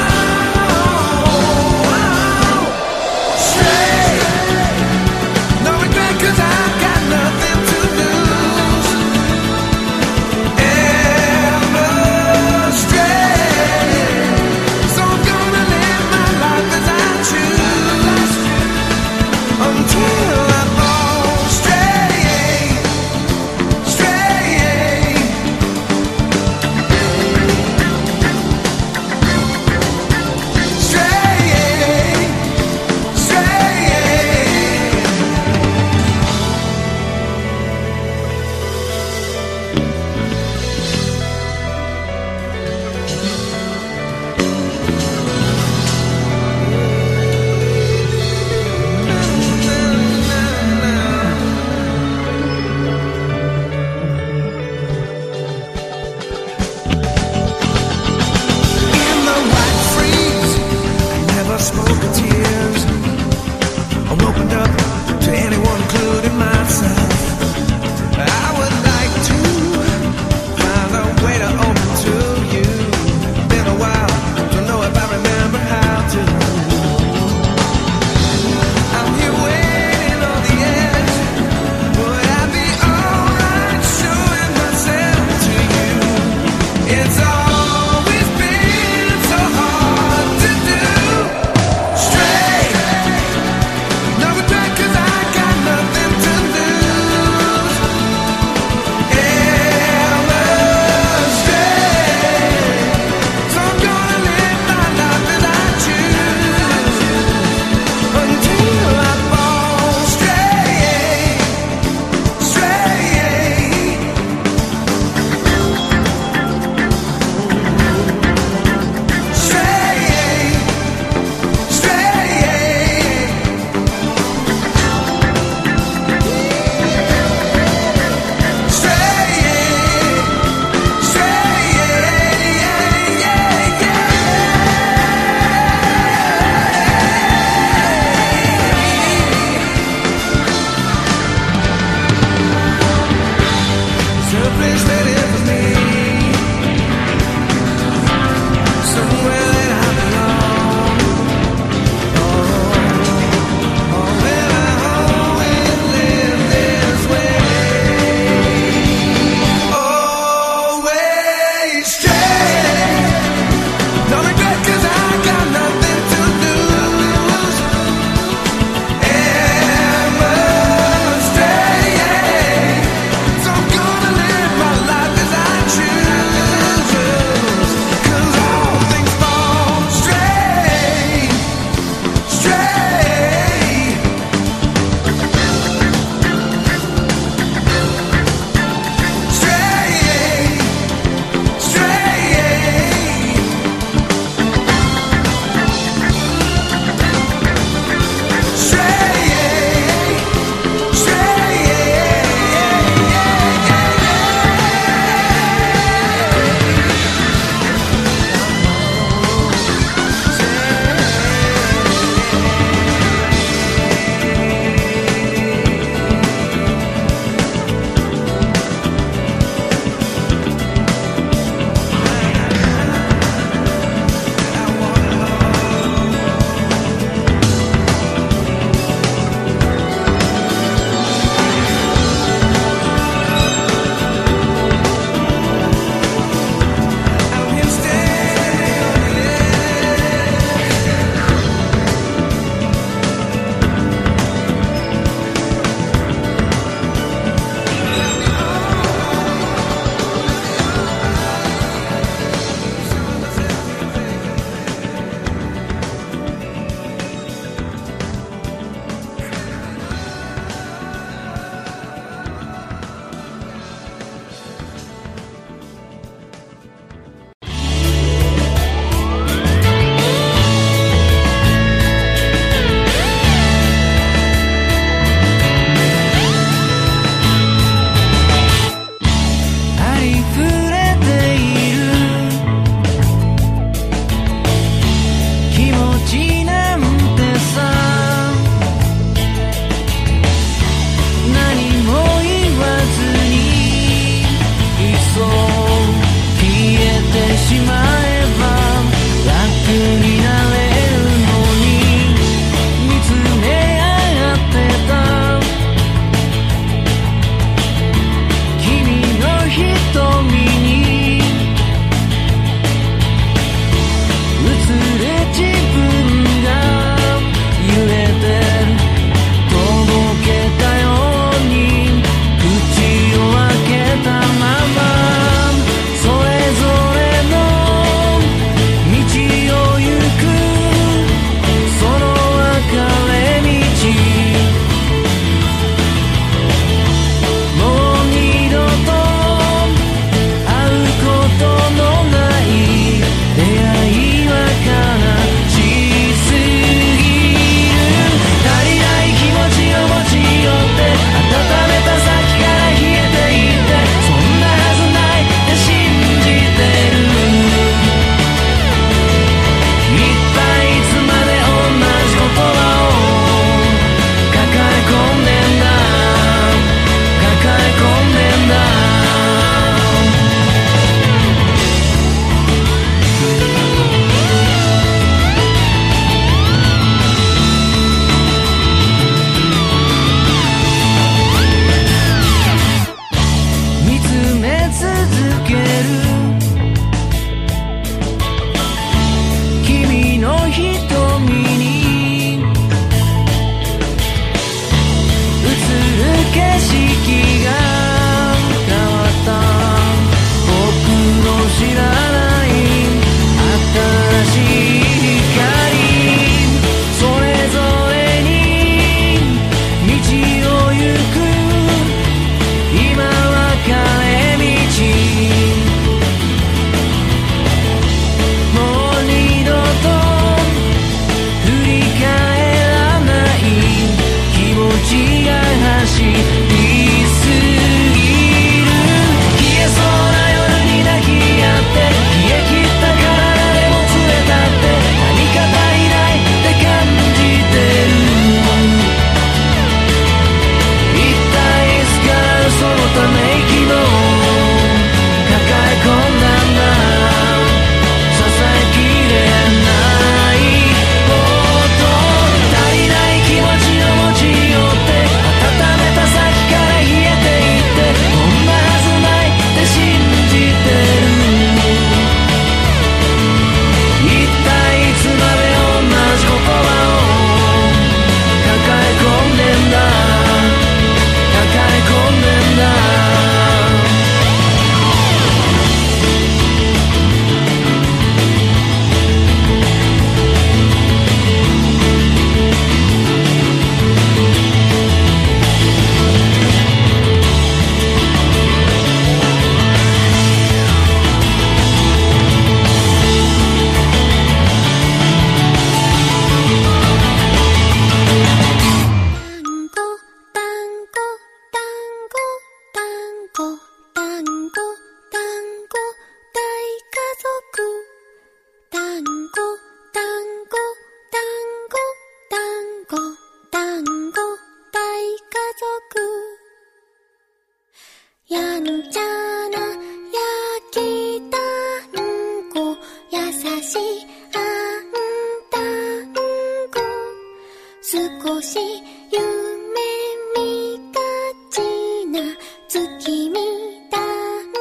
oh, oh. Stray, no regret 'cause I nothing to lose. Ever stray, so I'm gonna やんちゃな焼きたんこ優しいあんたんこ少し夢見がちな月見だん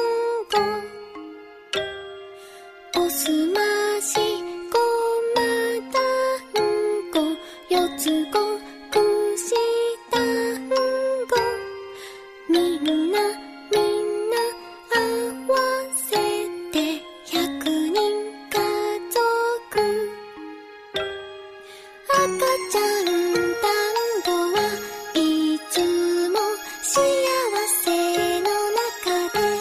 ごおすましごまだんごよつごくしたんごみんなみんな合わせてひゃくにん家族赤ちゃん団子はいつも幸せの中で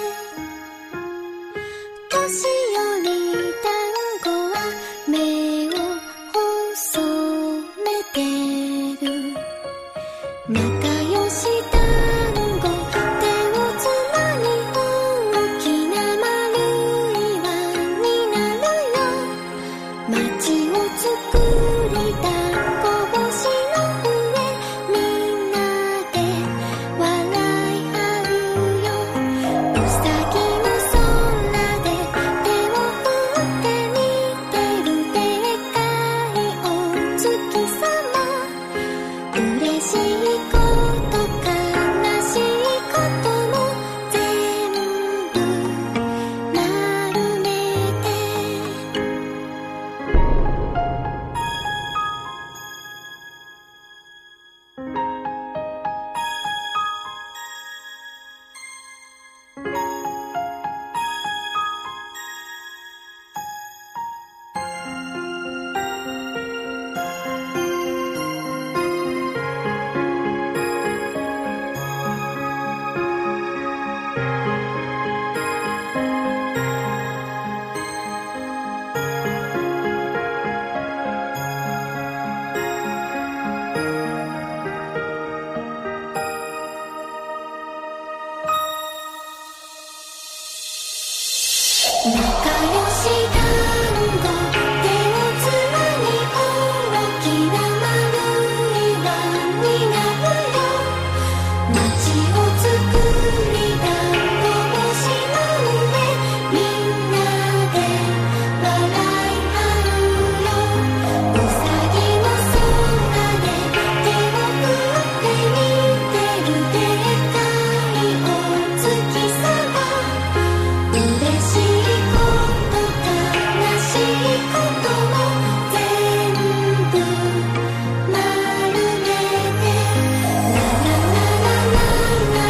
年寄り団子は目を細めてる仲良し団子手をつなぎ大きな丸い輪になるよ街を作り団子星の上みんなで笑い合うようさぎの空で手を振って見てるでっかいお月さま嬉しいこと悲しいことも全部丸めて仲良し団子手をつなぎ大きな丸い輪になるよ街を作り団子星の上みんなで笑い合うようさぎの空で手を振って見てるでっかいお月さま嬉しいこと悲しいことも全部丸めてララララララ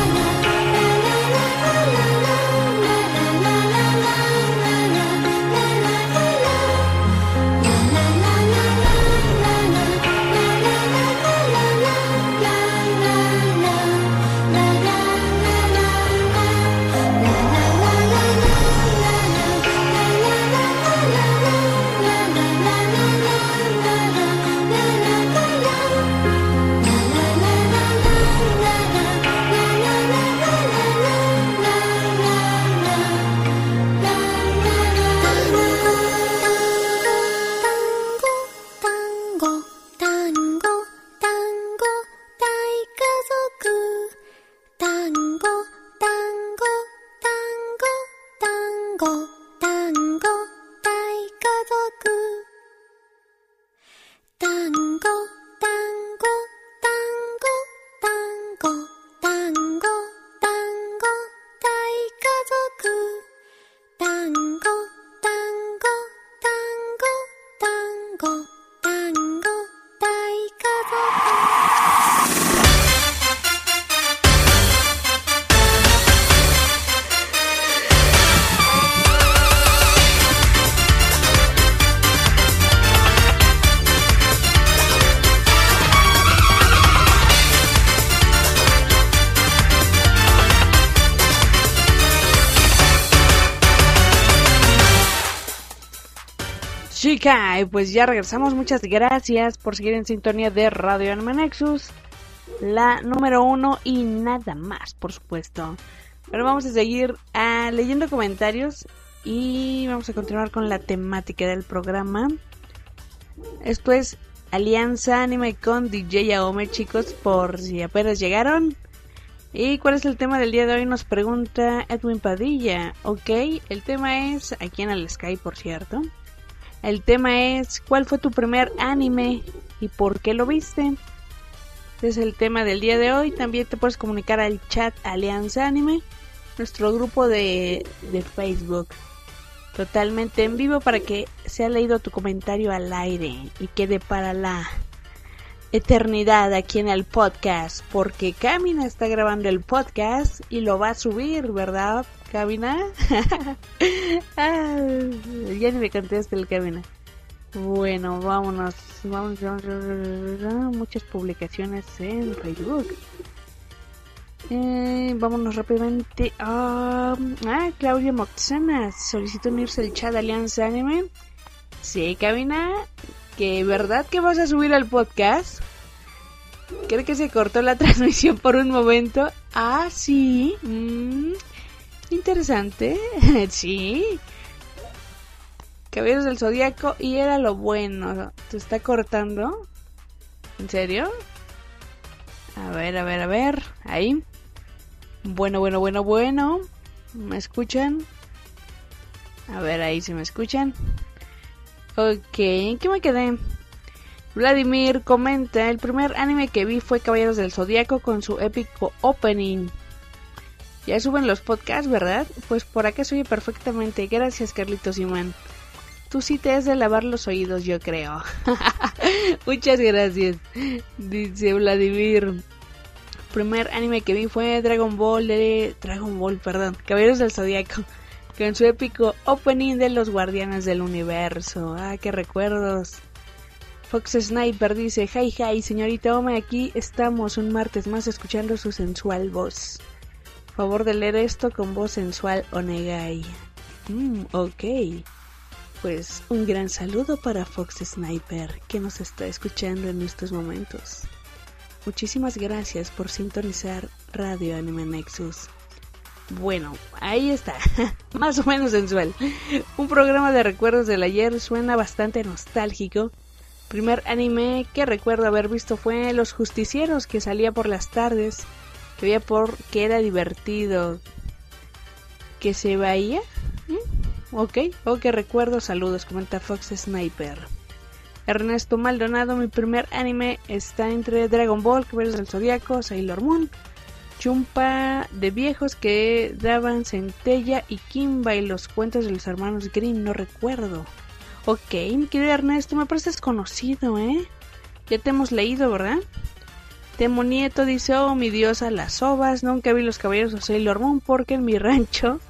Chica, y pues ya regresamos. Muchas gracias por seguir en sintonía de Radio Anime Nexus, la número uno y nada más, por supuesto. Pero vamos a seguir uh, leyendo comentarios y vamos a continuar con la temática del programa. Esto es Alianza Anime con D J Aome, chicos, por si apenas llegaron. ¿Y cuál es el tema del día de hoy? Nos pregunta Edwin Padilla. Ok, el tema es, aquí en el Sky por cierto, el tema es, ¿cuál fue tu primer anime y por qué lo viste? Este es el tema del día de hoy. También te puedes comunicar al chat Alianza Anime, nuestro grupo de, de Facebook, totalmente en vivo para que sea leído tu comentario al aire y quede para la eternidad aquí en el podcast, porque Kamina está grabando el podcast y lo va a subir, ¿verdad, Kamina? ah, ya ni me contaste el Kamina. Bueno, vámonos, vamos, vamos, vamos, muchas publicaciones en Facebook. Eh, vámonos rápidamente a... Ah, Claudia Moxana solicitó unirse al chat Alianza Anime. Sí, Kamina, que verdad que vas a subir al podcast. Creo que se cortó la transmisión por un momento. Ah, sí. Mm, interesante. Sí. Caballeros del Zodíaco y era lo bueno. ¿Te está cortando? ¿En serio? A ver, a ver, a ver. Ahí. Bueno, bueno, bueno, bueno. ¿Me escuchan? A ver, ahí si me escuchan. Ok, ¿en qué me quedé? Vladimir comenta, el primer anime que vi fue Caballeros del Zodíaco con su épico opening. Ya suben los podcasts, ¿verdad? Pues por acá se oye perfectamente. Gracias, Carlitos Simán. Tú sí te has de lavar los oídos, yo creo. Muchas gracias. Dice Vladimir. Primer anime que vi fue Dragon Ball de... Dragon Ball, perdón. Caballeros del Zodíaco. Con su épico opening de los Guardianes del Universo. Ah, qué recuerdos. Fox Sniper dice, hi hi señorita Ome, aquí estamos un martes más escuchando su sensual voz. Favor de leer esto con voz sensual Onegai. Mm, ok. Pues un gran saludo para Fox Sniper que nos está escuchando en estos momentos. Muchísimas gracias por sintonizar Radio Anime Nexus. Bueno, ahí está, más o menos sensual. Un programa de recuerdos del ayer, suena bastante nostálgico. Primer anime que recuerdo haber visto fue Los Justicieros, que salía por las tardes, que veía porque era divertido. ¿Que se veía? ¿Mm? Ok, ok, recuerdo, saludos, comenta Fox Sniper. Ernesto Maldonado, mi primer anime está entre Dragon Ball, Caballeros del Zodíaco, Sailor Moon, Chumpa de viejos que daban Centella y Kimba y los cuentos de los hermanos Grimm, no recuerdo. Ok, mi querido Ernesto, me pareces conocido, ¿eh? Ya te hemos leído, ¿verdad? Temo Nieto dice, oh, mi diosa, las ovas, nunca vi los caballeros de Sailor Moon porque en mi rancho...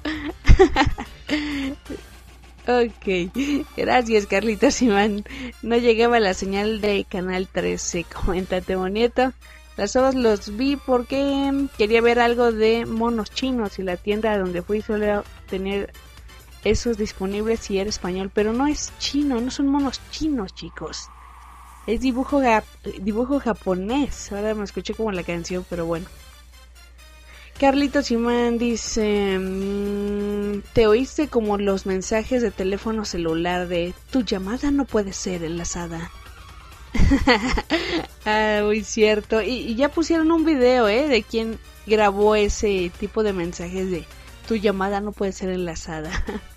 Ok, gracias Carlitos Iván. No llegaba la señal de Canal trece, comenta Temo Nieto. Las ovas los vi porque quería ver algo de monos chinos y la tienda donde fui suele tener esos disponibles y era español, pero no es chino, no son monos chinos, chicos. Es dibujo gap- dibujo japonés. Ahora me escuché como la canción, pero bueno. Carlitos Simán dice, mmm, te oíste como los mensajes de teléfono celular de tu llamada no puede ser enlazada. Ah, muy cierto. Y, y ya pusieron un video, ¿eh? De quién grabó ese tipo de mensajes de tu llamada no puede ser enlazada.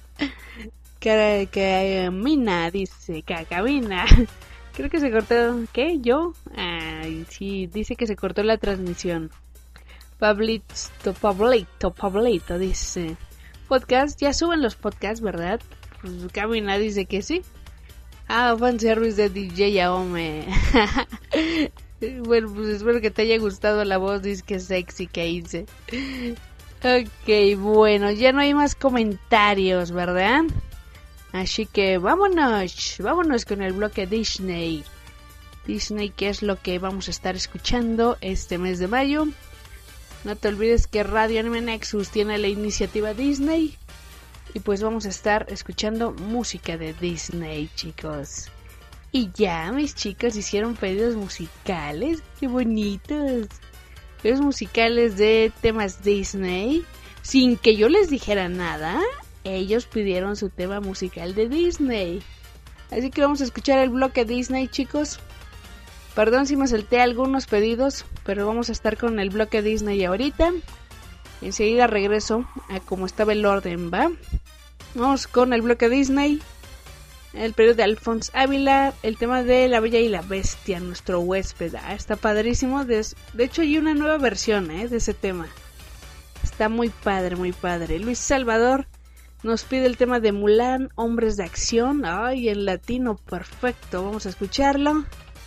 Camina, dice, Cacamina. Creo que se cortó, ¿qué? ¿Yo? Ay, sí, dice que se cortó la transmisión. Pablito, Pablito, Pablito, dice, podcast, ya suben los podcasts, ¿verdad? Pues Camina dice que sí. Ah, fanservice de D J Aome. Bueno, pues espero que te haya gustado la voz, dice que sexy que hice. Ok, bueno, ya no hay más comentarios, ¿verdad? Así que vámonos, vámonos con el bloque Disney. Disney, ¿qué es lo que vamos a estar escuchando este mes de mayo? No te olvides que Radio Anime Nexus tiene la iniciativa Disney. Y pues vamos a estar escuchando música de Disney, chicos. Y ya mis chicos hicieron pedidos musicales. ¡Qué bonitos! Pedidos musicales de temas Disney. Sin que yo les dijera nada, ellos pidieron su tema musical de Disney. Así que vamos a escuchar el bloque Disney, chicos. Perdón si me salté algunos pedidos, pero vamos a estar con el bloque Disney ahorita. Enseguida regreso a como estaba el orden, ¿va? Vamos con el bloque Disney. El periodo de Alfonso Ávila, el tema de La Bella y la Bestia, nuestro huésped. Ah, está padrísimo. De, de hecho hay una nueva versión ¿eh? de ese tema. Está muy padre, muy padre. Luis Salvador nos pide el tema de Mulan, Hombres de Acción. Ay, en latino, perfecto. Vamos a escucharlo.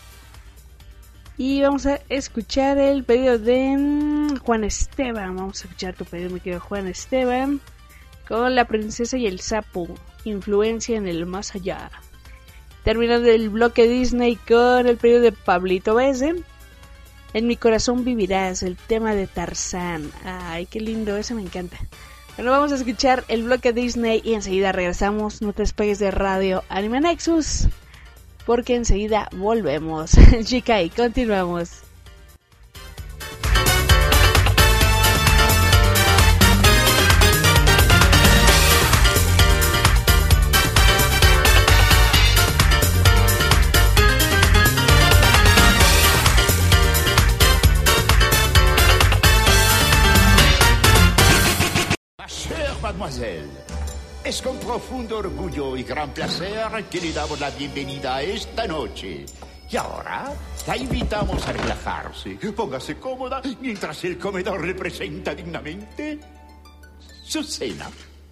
Y vamos a escuchar el pedido de mm, Juan Esteban. Vamos a escuchar tu pedido, mi querido Juan Esteban. Con La Princesa y el Sapo, Influencia en el Más Allá. Terminando el bloque Disney con el pedido de Pablito Beze. En mi corazón vivirás, el tema de Tarzán. Ay, qué lindo, ese me encanta. Bueno, vamos a escuchar el bloque Disney y enseguida regresamos. No te despegues de Radio Anime Nexus, porque enseguida volvemos. Chica, y continuamos. Mademoiselle, es con profundo orgullo y gran placer que le damos la bienvenida a esta noche. Y ahora la invitamos a relajarse. Póngase cómoda mientras el comedor le presenta dignamente su cena.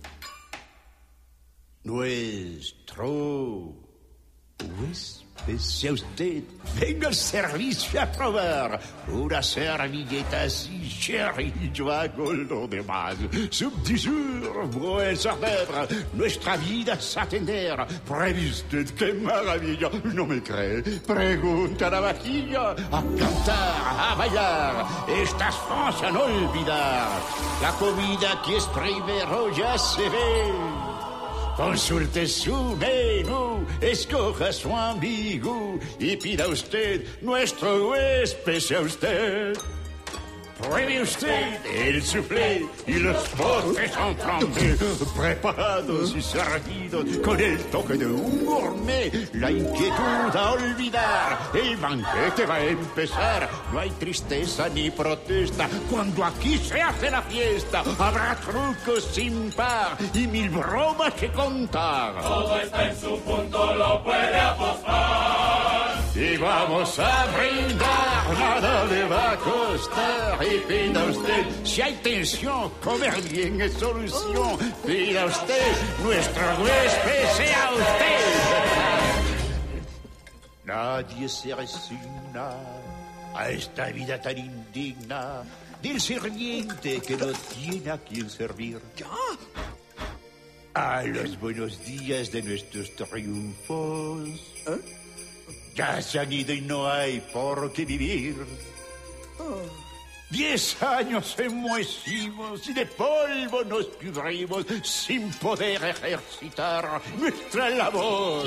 Nuestro huésped, sea usted, venga al servicio a probar una servilleta así, chérie, y yo hago lo demás. Soup du jour, brouets hors d'œuvre, nuestra vida es atender. Pruebe usted, qué maravilla, ¿no me cree? Pregunta a la vajilla, a cantar, a bailar, estas cosas a no olvidar. La comida que es primero ya se ve. Consulte su menú, escoja su amigo y pida usted, nuestro huésped sea usted. Pruebe usted el soufflé y los postres en francés, preparados y servidos con el toque de un gourmet. La inquietud a olvidar, el banquete va a empezar. No hay tristeza ni protesta cuando aquí se hace la fiesta. Habrá trucos sin par y mil bromas que contar. Todo está en su punto, lo puede apostar. Y vamos a brindar, nada le va a costar. Y pida usted, si hay tensión, comer bien es solución. Pida usted, nuestro huésped sea usted. Nadie se resigna a esta vida tan indigna del sirviente que no tiene a quien servir. ¿Ya? A los buenos días de nuestros triunfos. ¿Eh? Ya se han ido y no hay por qué vivir. Oh. Diez años enmohecimos y de polvo nos pudrimos sin poder ejercitar nuestra labor.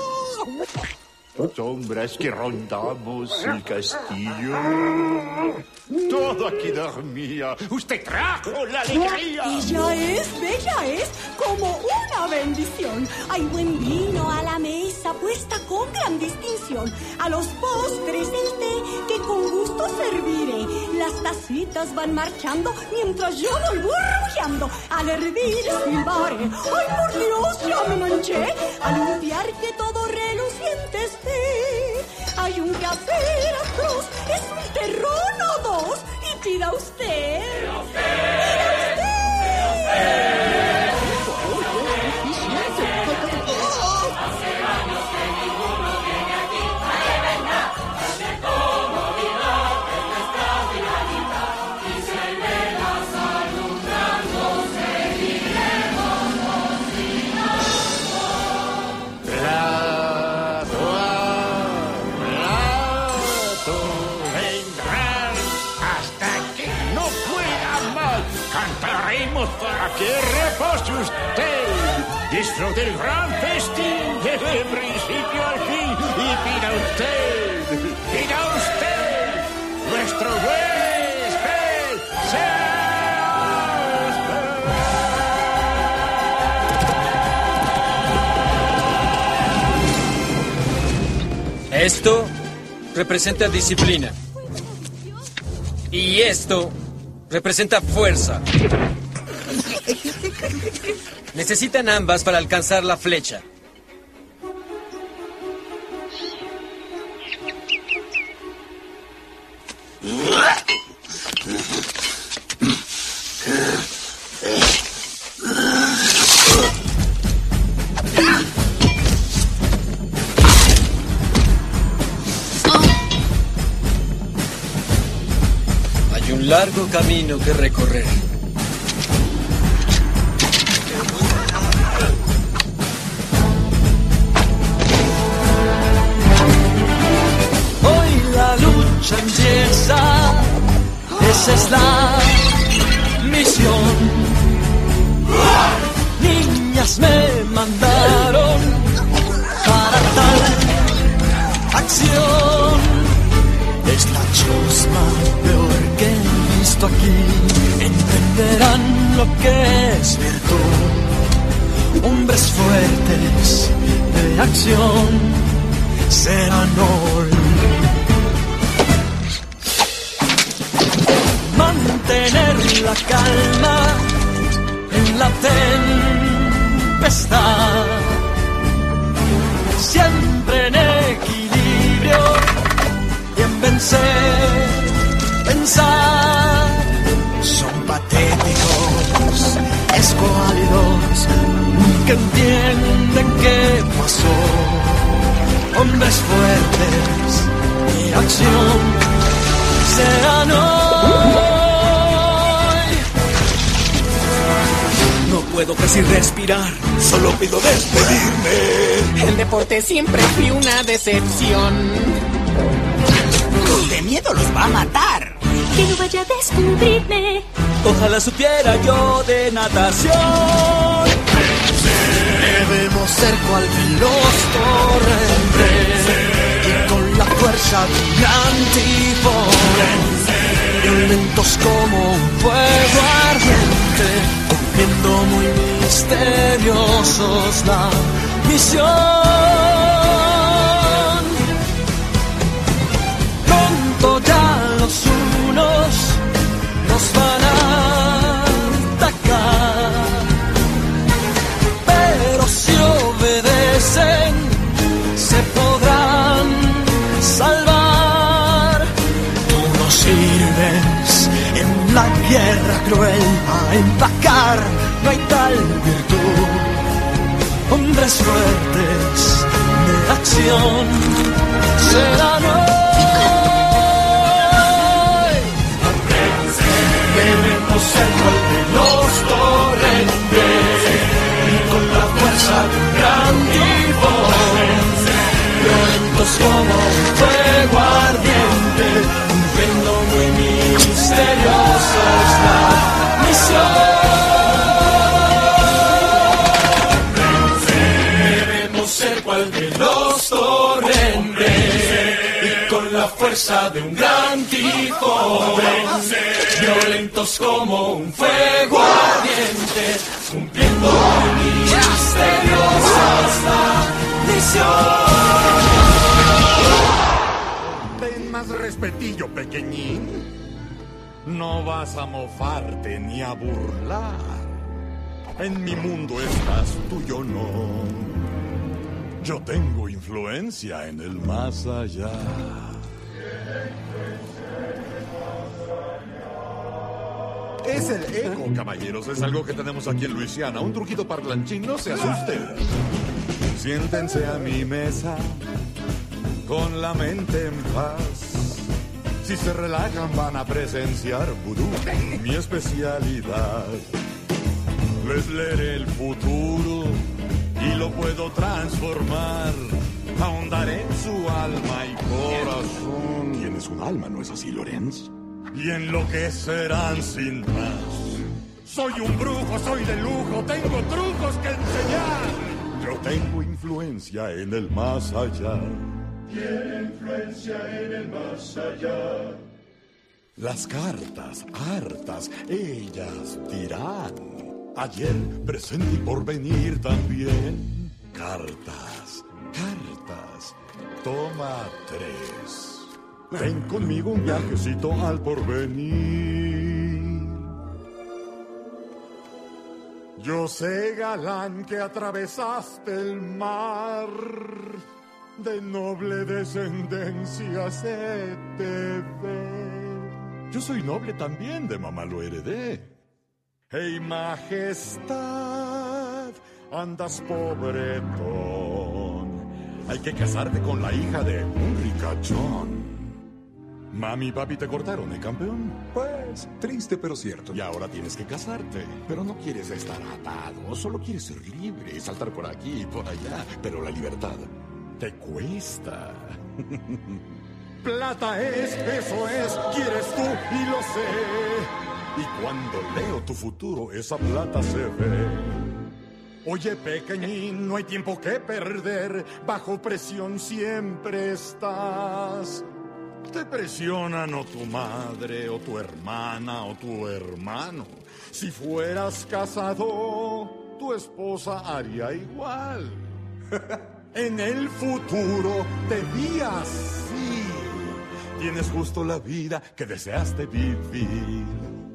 Sombras que rondamos el castillo. Todo aquí dormía. Usted trajo la alegría. Y ya es, bella es, como una bendición. Hay buen vino a la mesa puesta con gran distinción. A los postres el té que con gusto serviré. Las tacitas van marchando mientras yo voy burbujeando. Al hervir silbaré. ¡Ay, por Dios, ya me manché! A limpiar que todo reluciente esté. Hay un café atroz, es un terrón o dos. Y pida usted. Pida usted. Pida usted. Hace años que ninguno viene aquí. ¡Ay, venga! Hace comodidad en nuestra finalidad. Y si hay velas alumbrando, seguiremos cocinando. Plato a plato vendrán hasta que no pueda más. Cantaremos para que repose usted. Disfrute del gran festín desde el principio al fin. Y pida usted, pida usted, nuestro huésped sea Esto representa disciplina. Y esto representa fuerza. Necesitan ambas para alcanzar la flecha. Hay un largo camino que recorrer. Hoy la lucha empieza, esa es la misión. Niñas me mandaron para tal acción. Es la chusma peor que he visto aquí. Entenderán lo que es virtud. Hombres fuertes de acción serán hoy. Mantener la calma en la tempestad, siempre en equilibrio y en vencer, pensar. Son patéticos, escuálidos, que entienden qué pasó. Hombres fuertes de acción serán hoy. No puedo casi respirar, solo pido despedirme. El deporte siempre fui una decepción. De miedo los va a matar. Que no vaya a descubrirme. Ojalá supiera yo de natación. Debemos ser cual los torrentes y con la fuerza de un gran tifón, violentos como un fuego ardiente, cumpliendo muy misteriosos la misión. Pronto ya los unos nos van a atacar, pero si obedecen se podrán salvar. Tú no sirves en la guerra cruel a empacar, no hay tal virtud. Hombres fuertes de acción serán hoy. Debemos ser cual de los torrentes y con la fuerza de un gran tifón, violentos como un fuego ardiente, cumpliendo muy misteriosos la misión. Debemos ser cual de los torrentes y con la fuerza de un gran tifón, violentos como un fuego ardiente, cumpliendo muy misteriosos la misión. Ten más respetillo, pequeñín. No vas a mofarte ni a burlar. En mi mundo estás tú, yo no. Yo tengo influencia en el más allá. Es el eco, caballeros. Es algo que tenemos aquí en Luisiana. Un truquito parlanchín, no se asusten. Siéntense a mi mesa con la mente en paz. Si se relajan van a presenciar vudú, mi especialidad. Les leeré el futuro y lo puedo transformar. Ahondaré en su alma y corazón. Tienes un alma, ¿no es así, Lorenz? Y enloquecerán sin más. Soy un brujo, soy de lujo, tengo trucos que enseñar. Yo tengo influencia en el más allá. Tiene influencia en el más allá. Las cartas, hartas, ellas dirán. Ayer, presente y por venir también. Cartas, cartas, toma tres. Ven conmigo un viajecito al porvenir. Yo sé, galán, que atravesaste el mar, de noble descendencia se te ve. Yo soy noble también, de mamá lo heredé. Hey, majestad, andas pobretón. Hay que casarte con la hija de un ricachón. Mami y papi te cortaron, ¿eh, campeón? Pues, triste pero cierto. Y ahora tienes que casarte. Pero no quieres estar atado, solo quieres ser libre, saltar por aquí y por allá. Pero la libertad te cuesta. Plata es, eso es, quieres tú y lo sé. Y cuando leo tu futuro, esa plata se ve. Oye, pequeñín, no hay tiempo que perder. Bajo presión siempre estás. Te presionan o tu madre, o tu hermana, o tu hermano. Si fueras casado, tu esposa haría igual. En el futuro te vi así. Tienes justo la vida que deseaste vivir.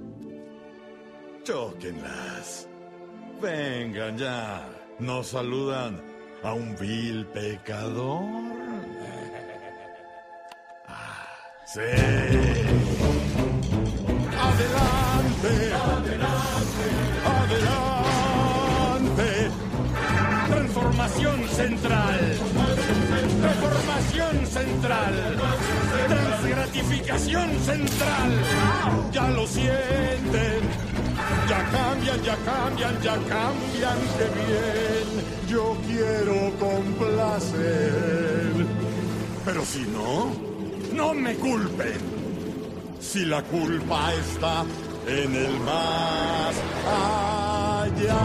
Chóquenlas. Vengan ya. Nos saludan a un vil pecador. Sí. Adelante, adelante, adelante. Transformación central. Reformación central. Transgratificación central. Ya lo sienten. Ya cambian, ya cambian, ya cambian. Qué bien. Yo quiero complacer. Pero si no, no me culpen, si la culpa está en el más allá.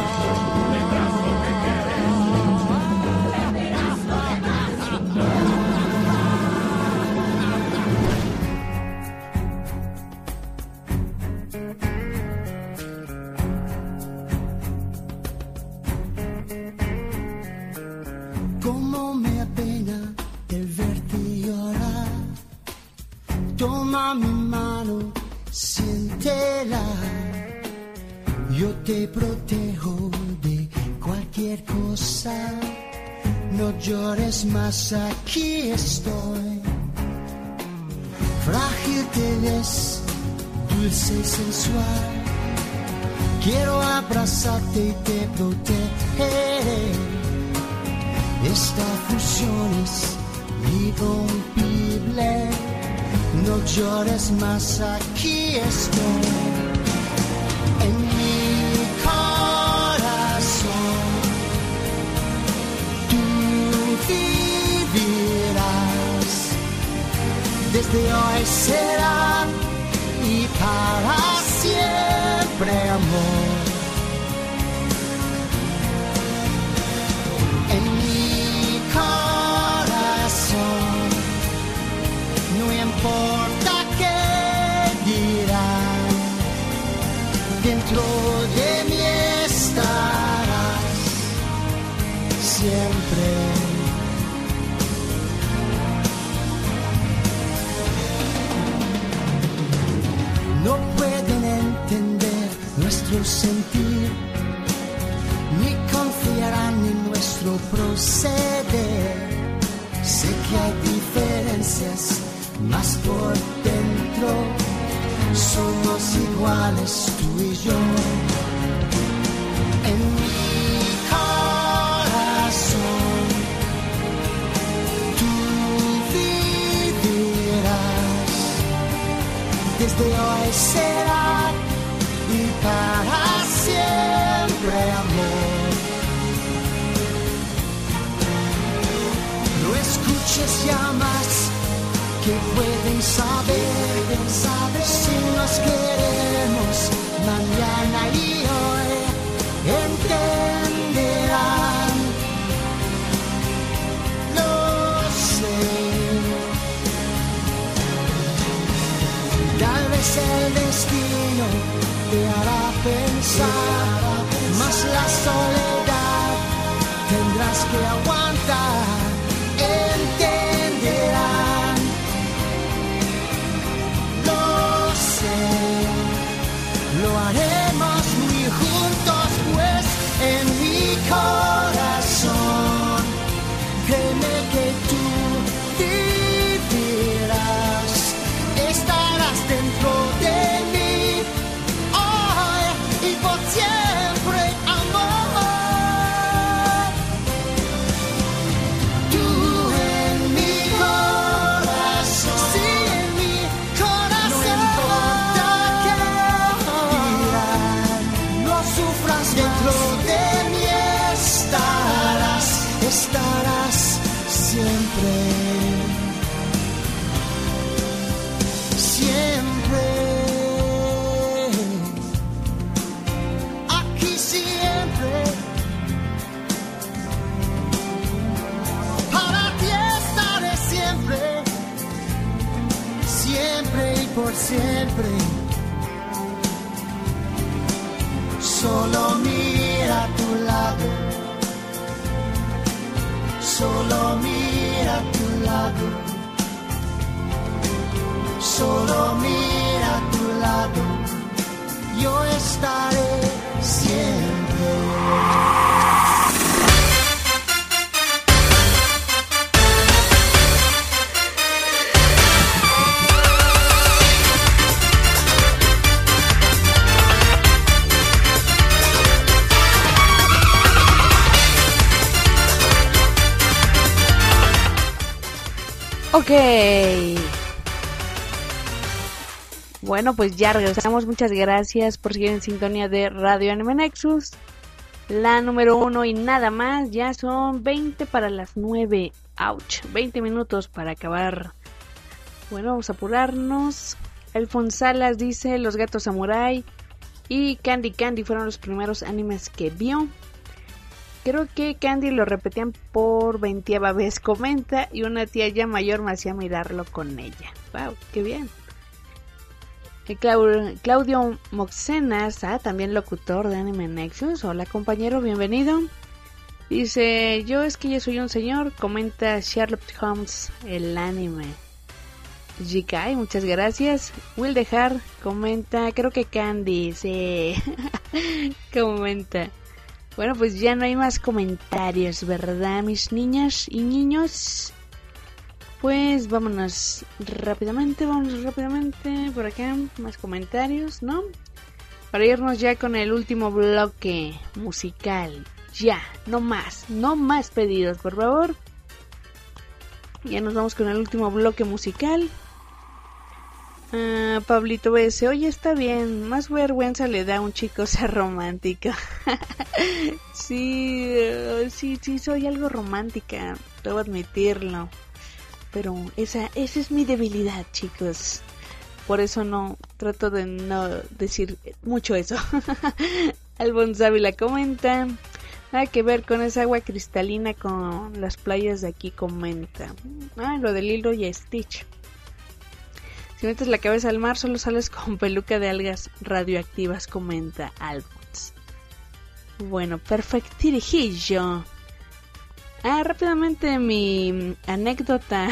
Cómo me apena el verte llorar. Toma mi mano, siéntela. Yo te protejo de cualquier cosa. No llores más, aquí estoy. Frágil te ves, dulce y sensual. Quiero abrazarte y te protegeré. Esta fusión es irrompible. No llores más, aquí estoy. En mi corazón tú vivirás. Desde hoy será y para siempre amor. En mi corazón no importa qué dirán, dentro de mí estarás siempre. No pueden entender nuestro sentir, ni confiarán en nuestro proceder. Sé que hay diferencias, mas por dentro somos iguales tú y yo. En mi corazón tú vivirás. Desde hoy será y para siempre amor. No escuches ya más que pueden saber, saber si nos queremos mañana y hoy entenderán. Lo sé. Tal vez el destino te hará pensar, mas la soledad tendrás que aguantar. Entenderán sufras dentro de mí estarás, estarás siempre, siempre, aquí siempre, para ti estaré siempre, siempre y por siempre. Solo mira a tu lado, solo mira a tu lado, solo mira a tu lado, yo estaré siempre. Ok. Bueno, pues ya regresamos. Muchas gracias por seguir en sintonía de Radio Anime Nexus, la número uno y nada más. Ya son veinte para las nueve. Ouch, veinte minutos para acabar. Bueno, vamos a apurarnos. Alfonso Salas dice: Los Gatos Samurai y Candy Candy fueron los primeros animes que vio. Creo que Candy lo repetían por veintiava vez, comenta, y una tía ya mayor me hacía mirarlo con ella. Wow, qué bien. Clau- Claudio Moxenas, ah, también locutor de Anime Nexus. Hola compañero, bienvenido. Dice: yo es que yo soy un señor, comenta Sherlock Holmes, el anime. G K, muchas gracias. Will Dejar comenta: creo que Candy, sí. Comenta. Bueno, pues ya no hay más comentarios, ¿verdad, mis niñas y niños? Pues vámonos rápidamente, vámonos rápidamente por acá, más comentarios, ¿no? Para irnos ya con el último bloque musical. Ya, no más, no más pedidos, por favor. Ya nos vamos con el último bloque musical. Uh, Pablito B S, oye, está bien, más vergüenza le da a un chico ser romántico. Sí, uh, sí, sí, soy algo romántica, debo admitirlo. Pero esa, esa es mi debilidad, chicos. Por eso no, trato de no decir mucho eso. Alfonso Ávila comenta: nada que ver con esa agua cristalina con las playas de aquí, comenta. Ah, lo de Lilo y Stitch. Si metes la cabeza al mar, solo sales con peluca de algas radioactivas, comenta Alphonse. Bueno, perfectirijillo. Ah, rápidamente mi anécdota.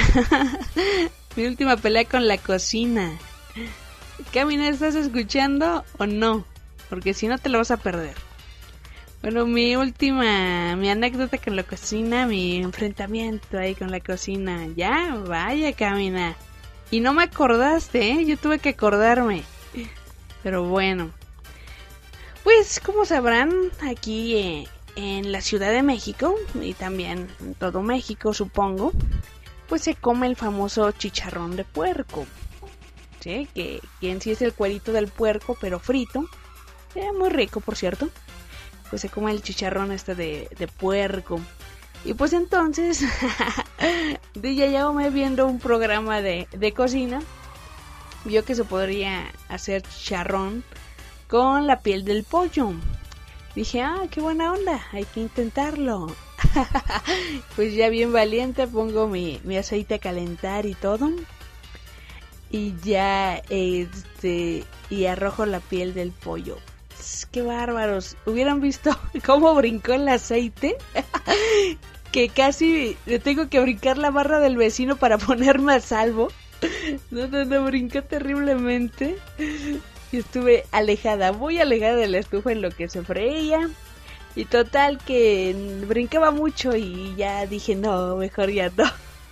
Mi última pelea con la cocina. Camina, ¿estás escuchando o no? Porque si no te lo vas a perder. Bueno, mi última, mi anécdota con la cocina, mi enfrentamiento ahí con la cocina. Ya, vaya, Camina. Y no me acordaste, ¿eh? Yo tuve que acordarme. Pero bueno. Pues, como sabrán, aquí eh, en la Ciudad de México, y también en todo México, supongo, pues se come el famoso chicharrón de puerco. ¿Sí? Que, que en sí es el cuerito del puerco, pero frito. Eh, muy rico, por cierto. Pues se come el chicharrón este de, de puerco. Y pues entonces, D J Yaume, viendo un programa de, de cocina, vio que se podría hacer chicharrón con la piel del pollo. Dije, ah, qué buena onda, hay que intentarlo. Pues ya bien valiente, pongo mi, mi aceite a calentar y todo. Y ya, este, y arrojo la piel del pollo. ¡Qué bárbaros! ¿Hubieran visto cómo brincó el aceite? Que casi le tengo que brincar la barra del vecino para ponerme a salvo. No, no, no, brincó terriblemente. Y estuve alejada, muy alejada de la estufa en lo que se freía. Y total que brincaba mucho y ya dije, no, mejor ya no.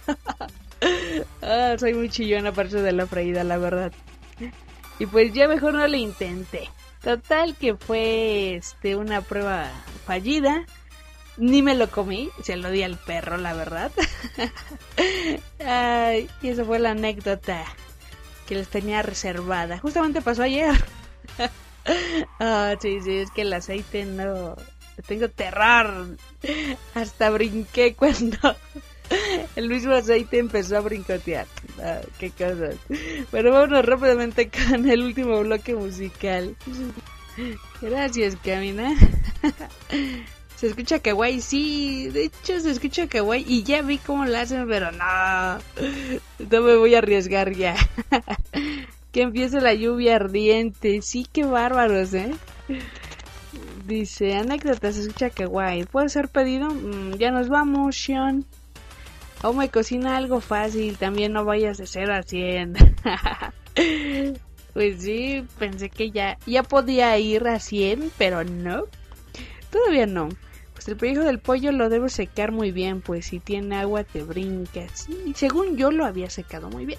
Ah, soy muy chillona para eso de la freída, la verdad. Y pues ya mejor no le intenté. Total que fue este una prueba fallida. Ni me lo comí, se lo di al perro, la verdad. Ay, y esa fue la anécdota que les tenía reservada. Justamente pasó ayer. Ah, sí, sí, es que el aceite no... Le tengo terror. Hasta brinqué cuando el mismo aceite empezó a brincotear. Ah, qué cosas. Pero vámonos rápidamente con el último bloque musical. Gracias, Camina. Se escucha kawaii, sí, de hecho se escucha kawaii y ya vi cómo lo hacen, pero no, no me voy a arriesgar ya. Que empiece la lluvia ardiente, sí, qué bárbaros, ¿eh? Dice, anécdota, se escucha kawaii, ¿puede ser pedido? Mm, ya nos vamos, Sean. O me cocina algo fácil, también no vayas de cero a cien. Pues sí, pensé que ya, ya podía ir a cien, pero no, todavía no. Pues el pellejo del pollo lo debo secar muy bien, pues si tiene agua te brincas. Y según yo lo había secado muy bien.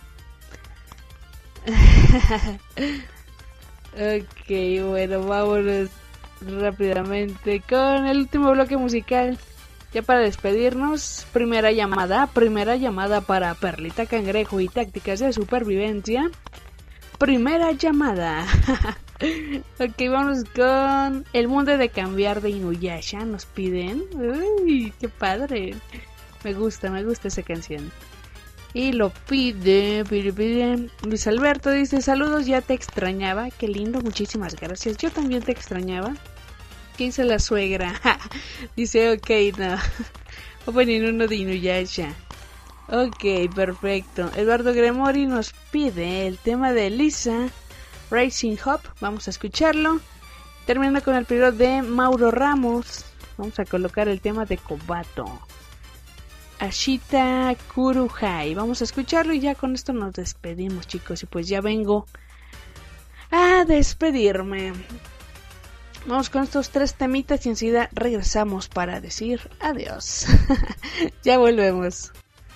Ok, bueno, vámonos rápidamente con el último bloque musical. Ya para despedirnos, primera llamada, primera llamada para Perlita Cangrejo y tácticas de supervivencia. Primera llamada. Ok, vamos con El mundo de cambiar de Inuyasha. Nos piden. Uy, qué padre. Me gusta, me gusta esa canción. Y lo pide, pide, pide. Luis Alberto dice, saludos, ya te extrañaba. Qué lindo, muchísimas gracias. Yo también te extrañaba. ¿Qué dice la suegra? Dice, ok, no. Opening uno de Inuyasha. Ok, perfecto. Eduardo Gremori nos pide el tema de Lisa, Racing Hop. Vamos a escucharlo. Terminando con el pedido de Mauro Ramos, vamos a colocar el tema de Kobato, Ashita Kuruhai. Vamos a escucharlo y ya con esto nos despedimos, chicos. Y pues ya vengo a despedirme. Vamos con estos tres temitas y enseguida regresamos para decir adiós. Ya volvemos.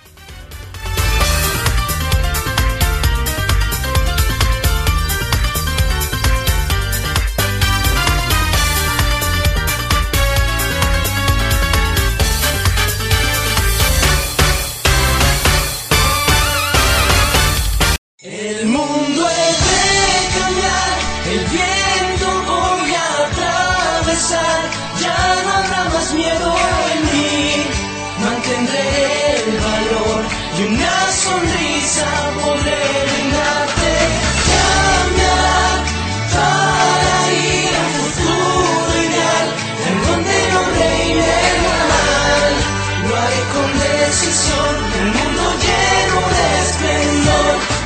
El mundo es de cambiar, el viento voy a atravesar, ya no habrá más miedo en mí, mantendré el valor y una sonrisa podré brindarte, cambiar para ir a un futuro ideal, en donde no reine el mal, lo haré con decisión, el mundo lleno de esplendor.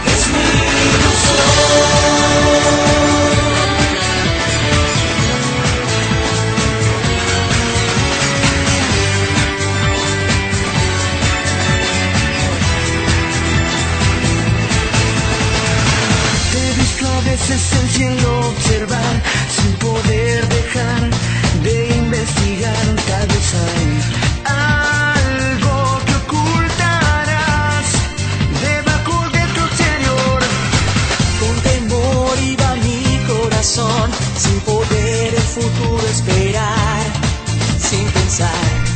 Es el cielo observar sin poder dejar de investigar. Tal vez hay algo que ocultarás debajo de tu exterior. Con temor iba mi corazón sin poder el futuro esperar, sin pensar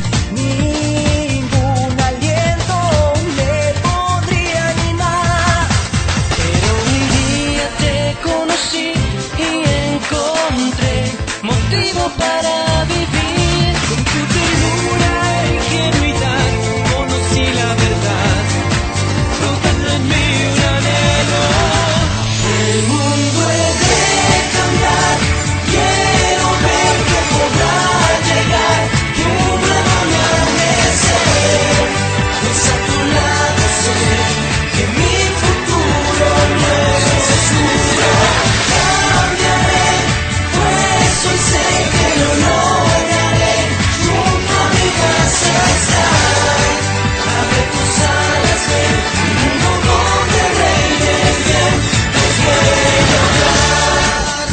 ningún aliento me podría animar. Pero un día te conocí y encontré motivo para vivir. Con tu ternura e ingenuidad conocí la verdad, provocando en mí un anhelo. El mundo es de cambiar, quiero ver que podrá llegar, que un nuevo amanecer, pues a tu lado sé que mi futuro no es oscuro. Cambiaré, pues hoy sé que lo lograré, junto a mi casa estar. Abre tus alas, ven, un mundo donde reine el bien, te quiero hablar.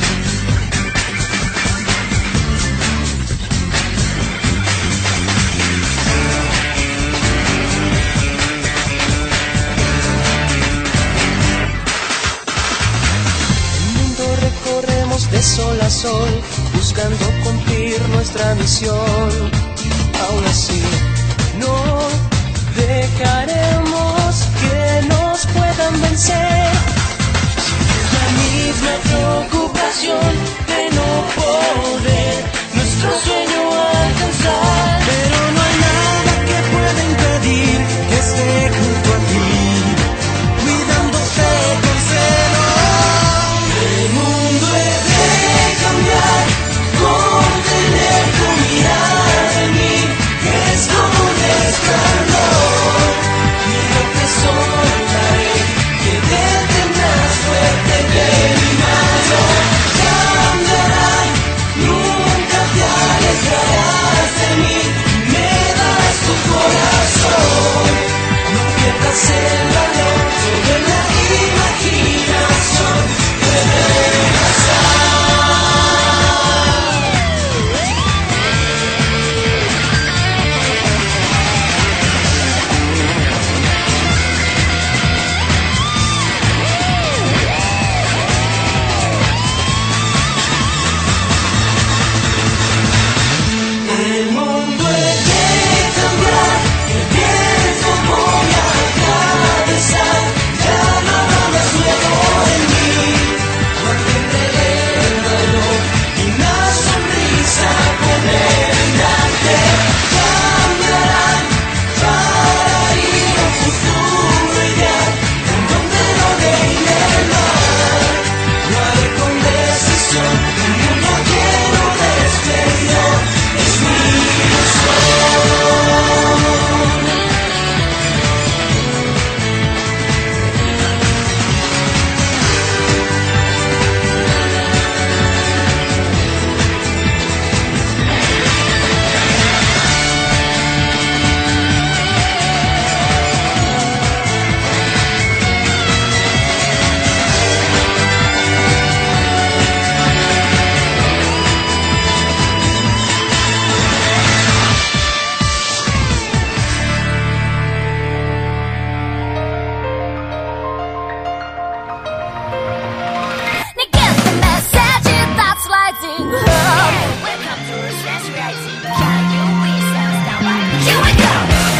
El mundo recorremos de sol a sol, buscando cumplir nuestra misión. Aún así, no dejaremos que nos puedan vencer. La misma preocupación sensación de no poder nuestro sueño alcanzar. Pero no hay nada que pueda impedir que esté junto a ti, cuidándote con celo. El mundo he de cambiar con tener tu mirada en mí, que es como un escalón, y no te soltaré, que te tendrás fuerte de mi mano. Cambiarán, nunca te alejarás de mí, me das tu corazón, no pierdas el valor sobre la imaginación, puede pasar. El mundo he de cambiar, el viento voy a atravesar, ya no habrá más miedo en mí, mantendré el valor y una sonrisa comandante. Cambiarán para ir a un futuro ideal, en donde no reine el mal. Lo haré con decisión, un mundo lleno de esplendor, es mi ilusión. Get the message that's lighting up. Welcome to Stress Rising. Can you please stand by? Here we go.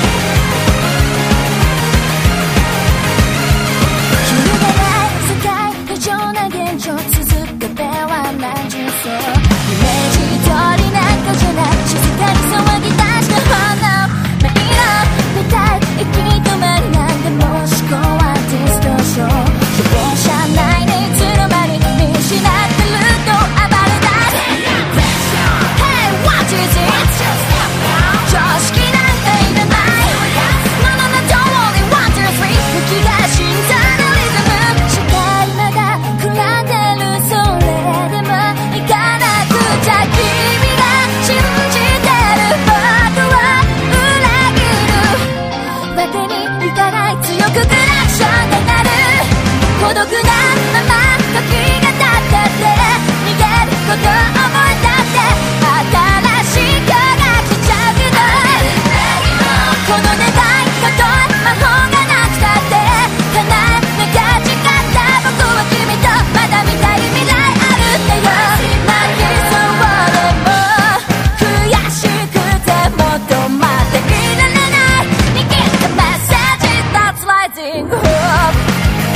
揺るがない世界、異常な現状、続けては何十層。イメージ通りなんかじゃない、静かに騒ぎ出して花を迷路みたい、行き止まりなんでも思考はディストーション。希望者ないね、いつの間に見失ってると暴れ出す。Hey, what is it? 常識なんていらない。No, no, no, don't worry, one, two, three 吹き出しんだのリズム。視界まだ暗んでる、それでも行かなくちゃ。君が信じてる僕は裏切る。わけにいかない、強くクラクションで鳴る。孤独なまま時が経ったって逃げること思い出って新しい今日が来ちゃうけど、この願いたとえ魔法がなくたって叶えなきゃ誓った僕は君とまだ見たい未来あるんだよ。泣きそうでも悔しくても止まっていられない。握ったメッセージ that's lighting up。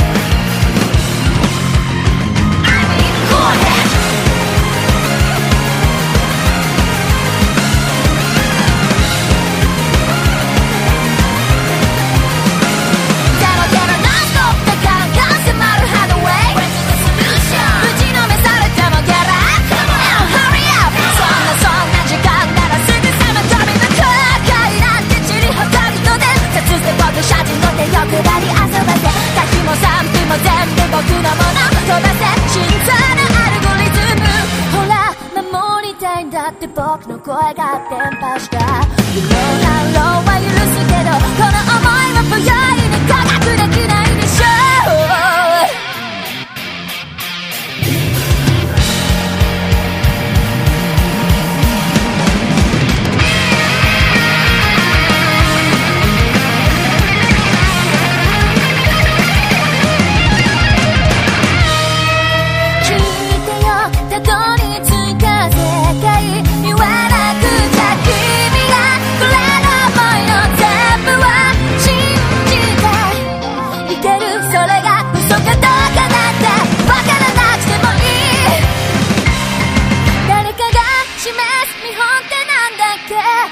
シャチの手欲張り遊ばせ、滝も賛否も全部僕のもの飛ばせ、心臓のアルゴリズム。ほら守りたいんだって僕の声が伝播した。夢の反論は許すけど、この想いは不用意に科学できないでしょう。たどり着いた世界言わなくちゃ君がくれる想いの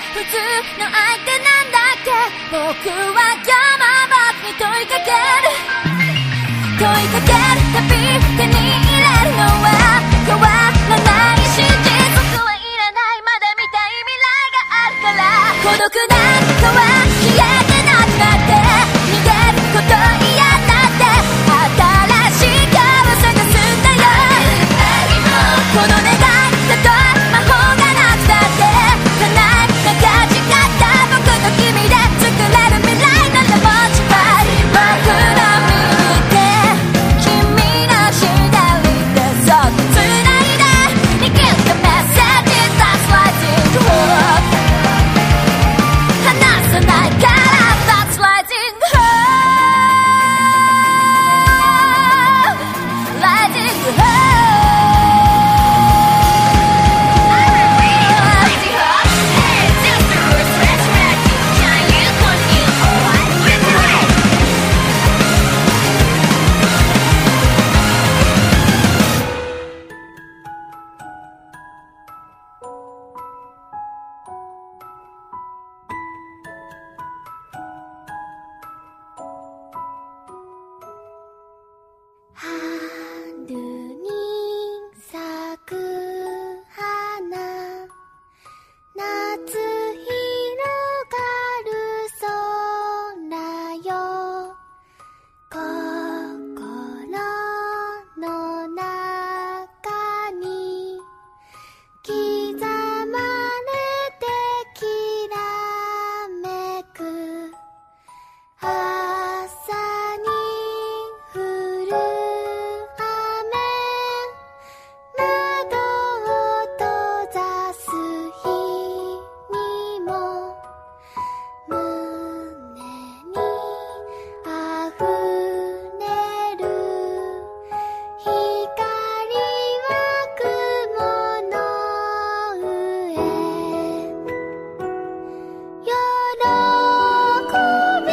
普通の相手なんだっけ。僕は今日も僕に問いかける問いかけるたび手に入れるのは変わらない真実。僕はいらないまだ見たい未来があるから。孤独なんかは消えてなくなって逃げること嫌だって新しい顔を探すんだよ。この願いたとえ魔法がなくたって叶えなか誓った僕と君で作れる未来ならもちろん僕の見て君の左手そっと繋いで握ったメッセージ That's rising hope 離さないから That's rising hope Rising hope春に咲く花夏広がる空よ心の中に刻まれてきらめく朝に降る窓を閉ざす日にも胸にあふれる光は雲の上喜び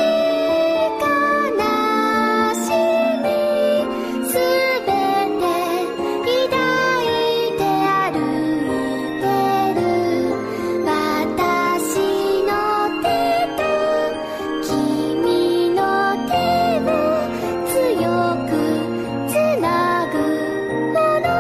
悲しみすべて抱いて歩いてる私の手と君の手を強くつなぐもの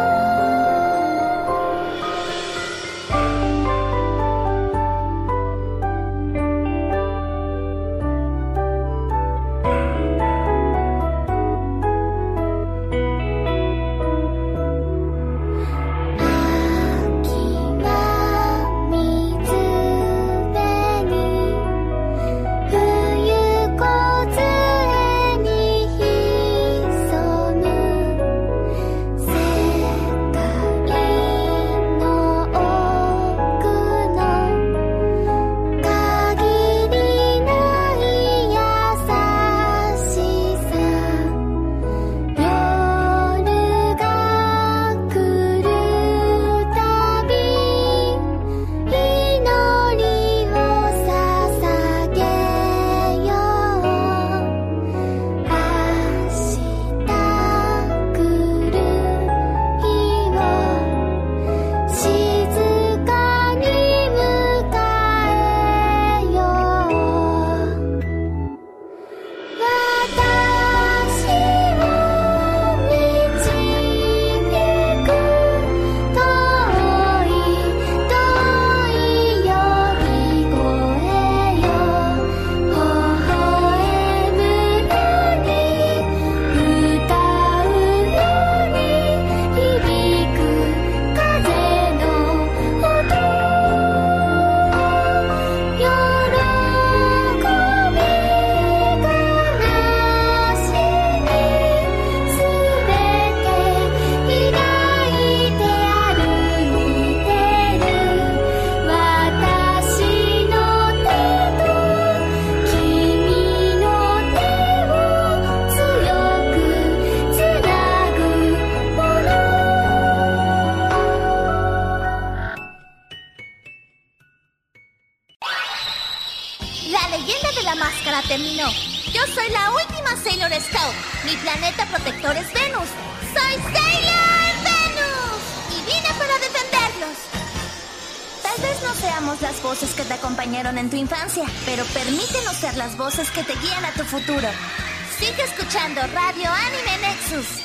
秋は水辺に冬梢に潜む世界の奥の限りない優しさ夜が来るたび祈りを捧げよう明日来る日を静かに迎えよう私を導く遠い遠い呼び声よ微笑むように歌うように響く風の音喜び悲しみすべて抱いて歩いてる私の手と君の手を強くつなぐものLa leyenda de la máscara terminó. Yo soy la última Sailor Scout. Mi planeta protector es Venus. ¡Soy Sailor Venus! Y vine para defenderlos. Tal vez no no seamos las voces que te acompañaron en tu infancia, pero permítenos ser las voces que te guían a tu futuro. Sigue escuchando Radio Anime Nexus.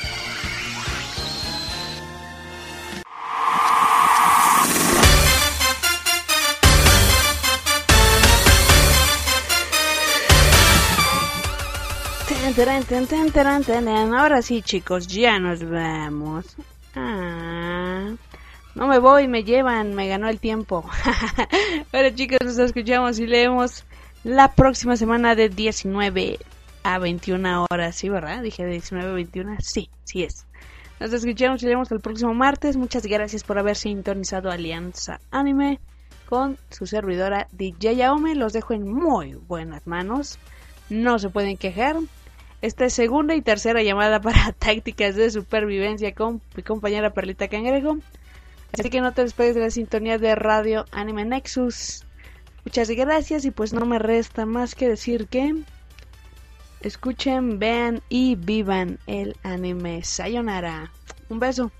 Ahora sí, chicos, ya nos vamos. Ah, no me voy, me llevan, me ganó el tiempo. Ahora, chicos, nos escuchamos y leemos la próxima semana de diecinueve a veintiuna horas. ¿Sí, verdad? Dije de diecinueve a veintiuna. Sí, sí es. Nos escuchamos y leemos el próximo martes. Muchas gracias por haber sintonizado Alianza Anime con su servidora D J Aome. Los dejo en muy buenas manos. No se pueden quejar. Esta es segunda y tercera llamada para tácticas de supervivencia con mi compañera Perlita Cangrejo. Así que no te despegues de la sintonía de Radio Anime Nexus. Muchas gracias y pues no me resta más que decir que escuchen, vean y vivan el anime. Sayonara. Un beso.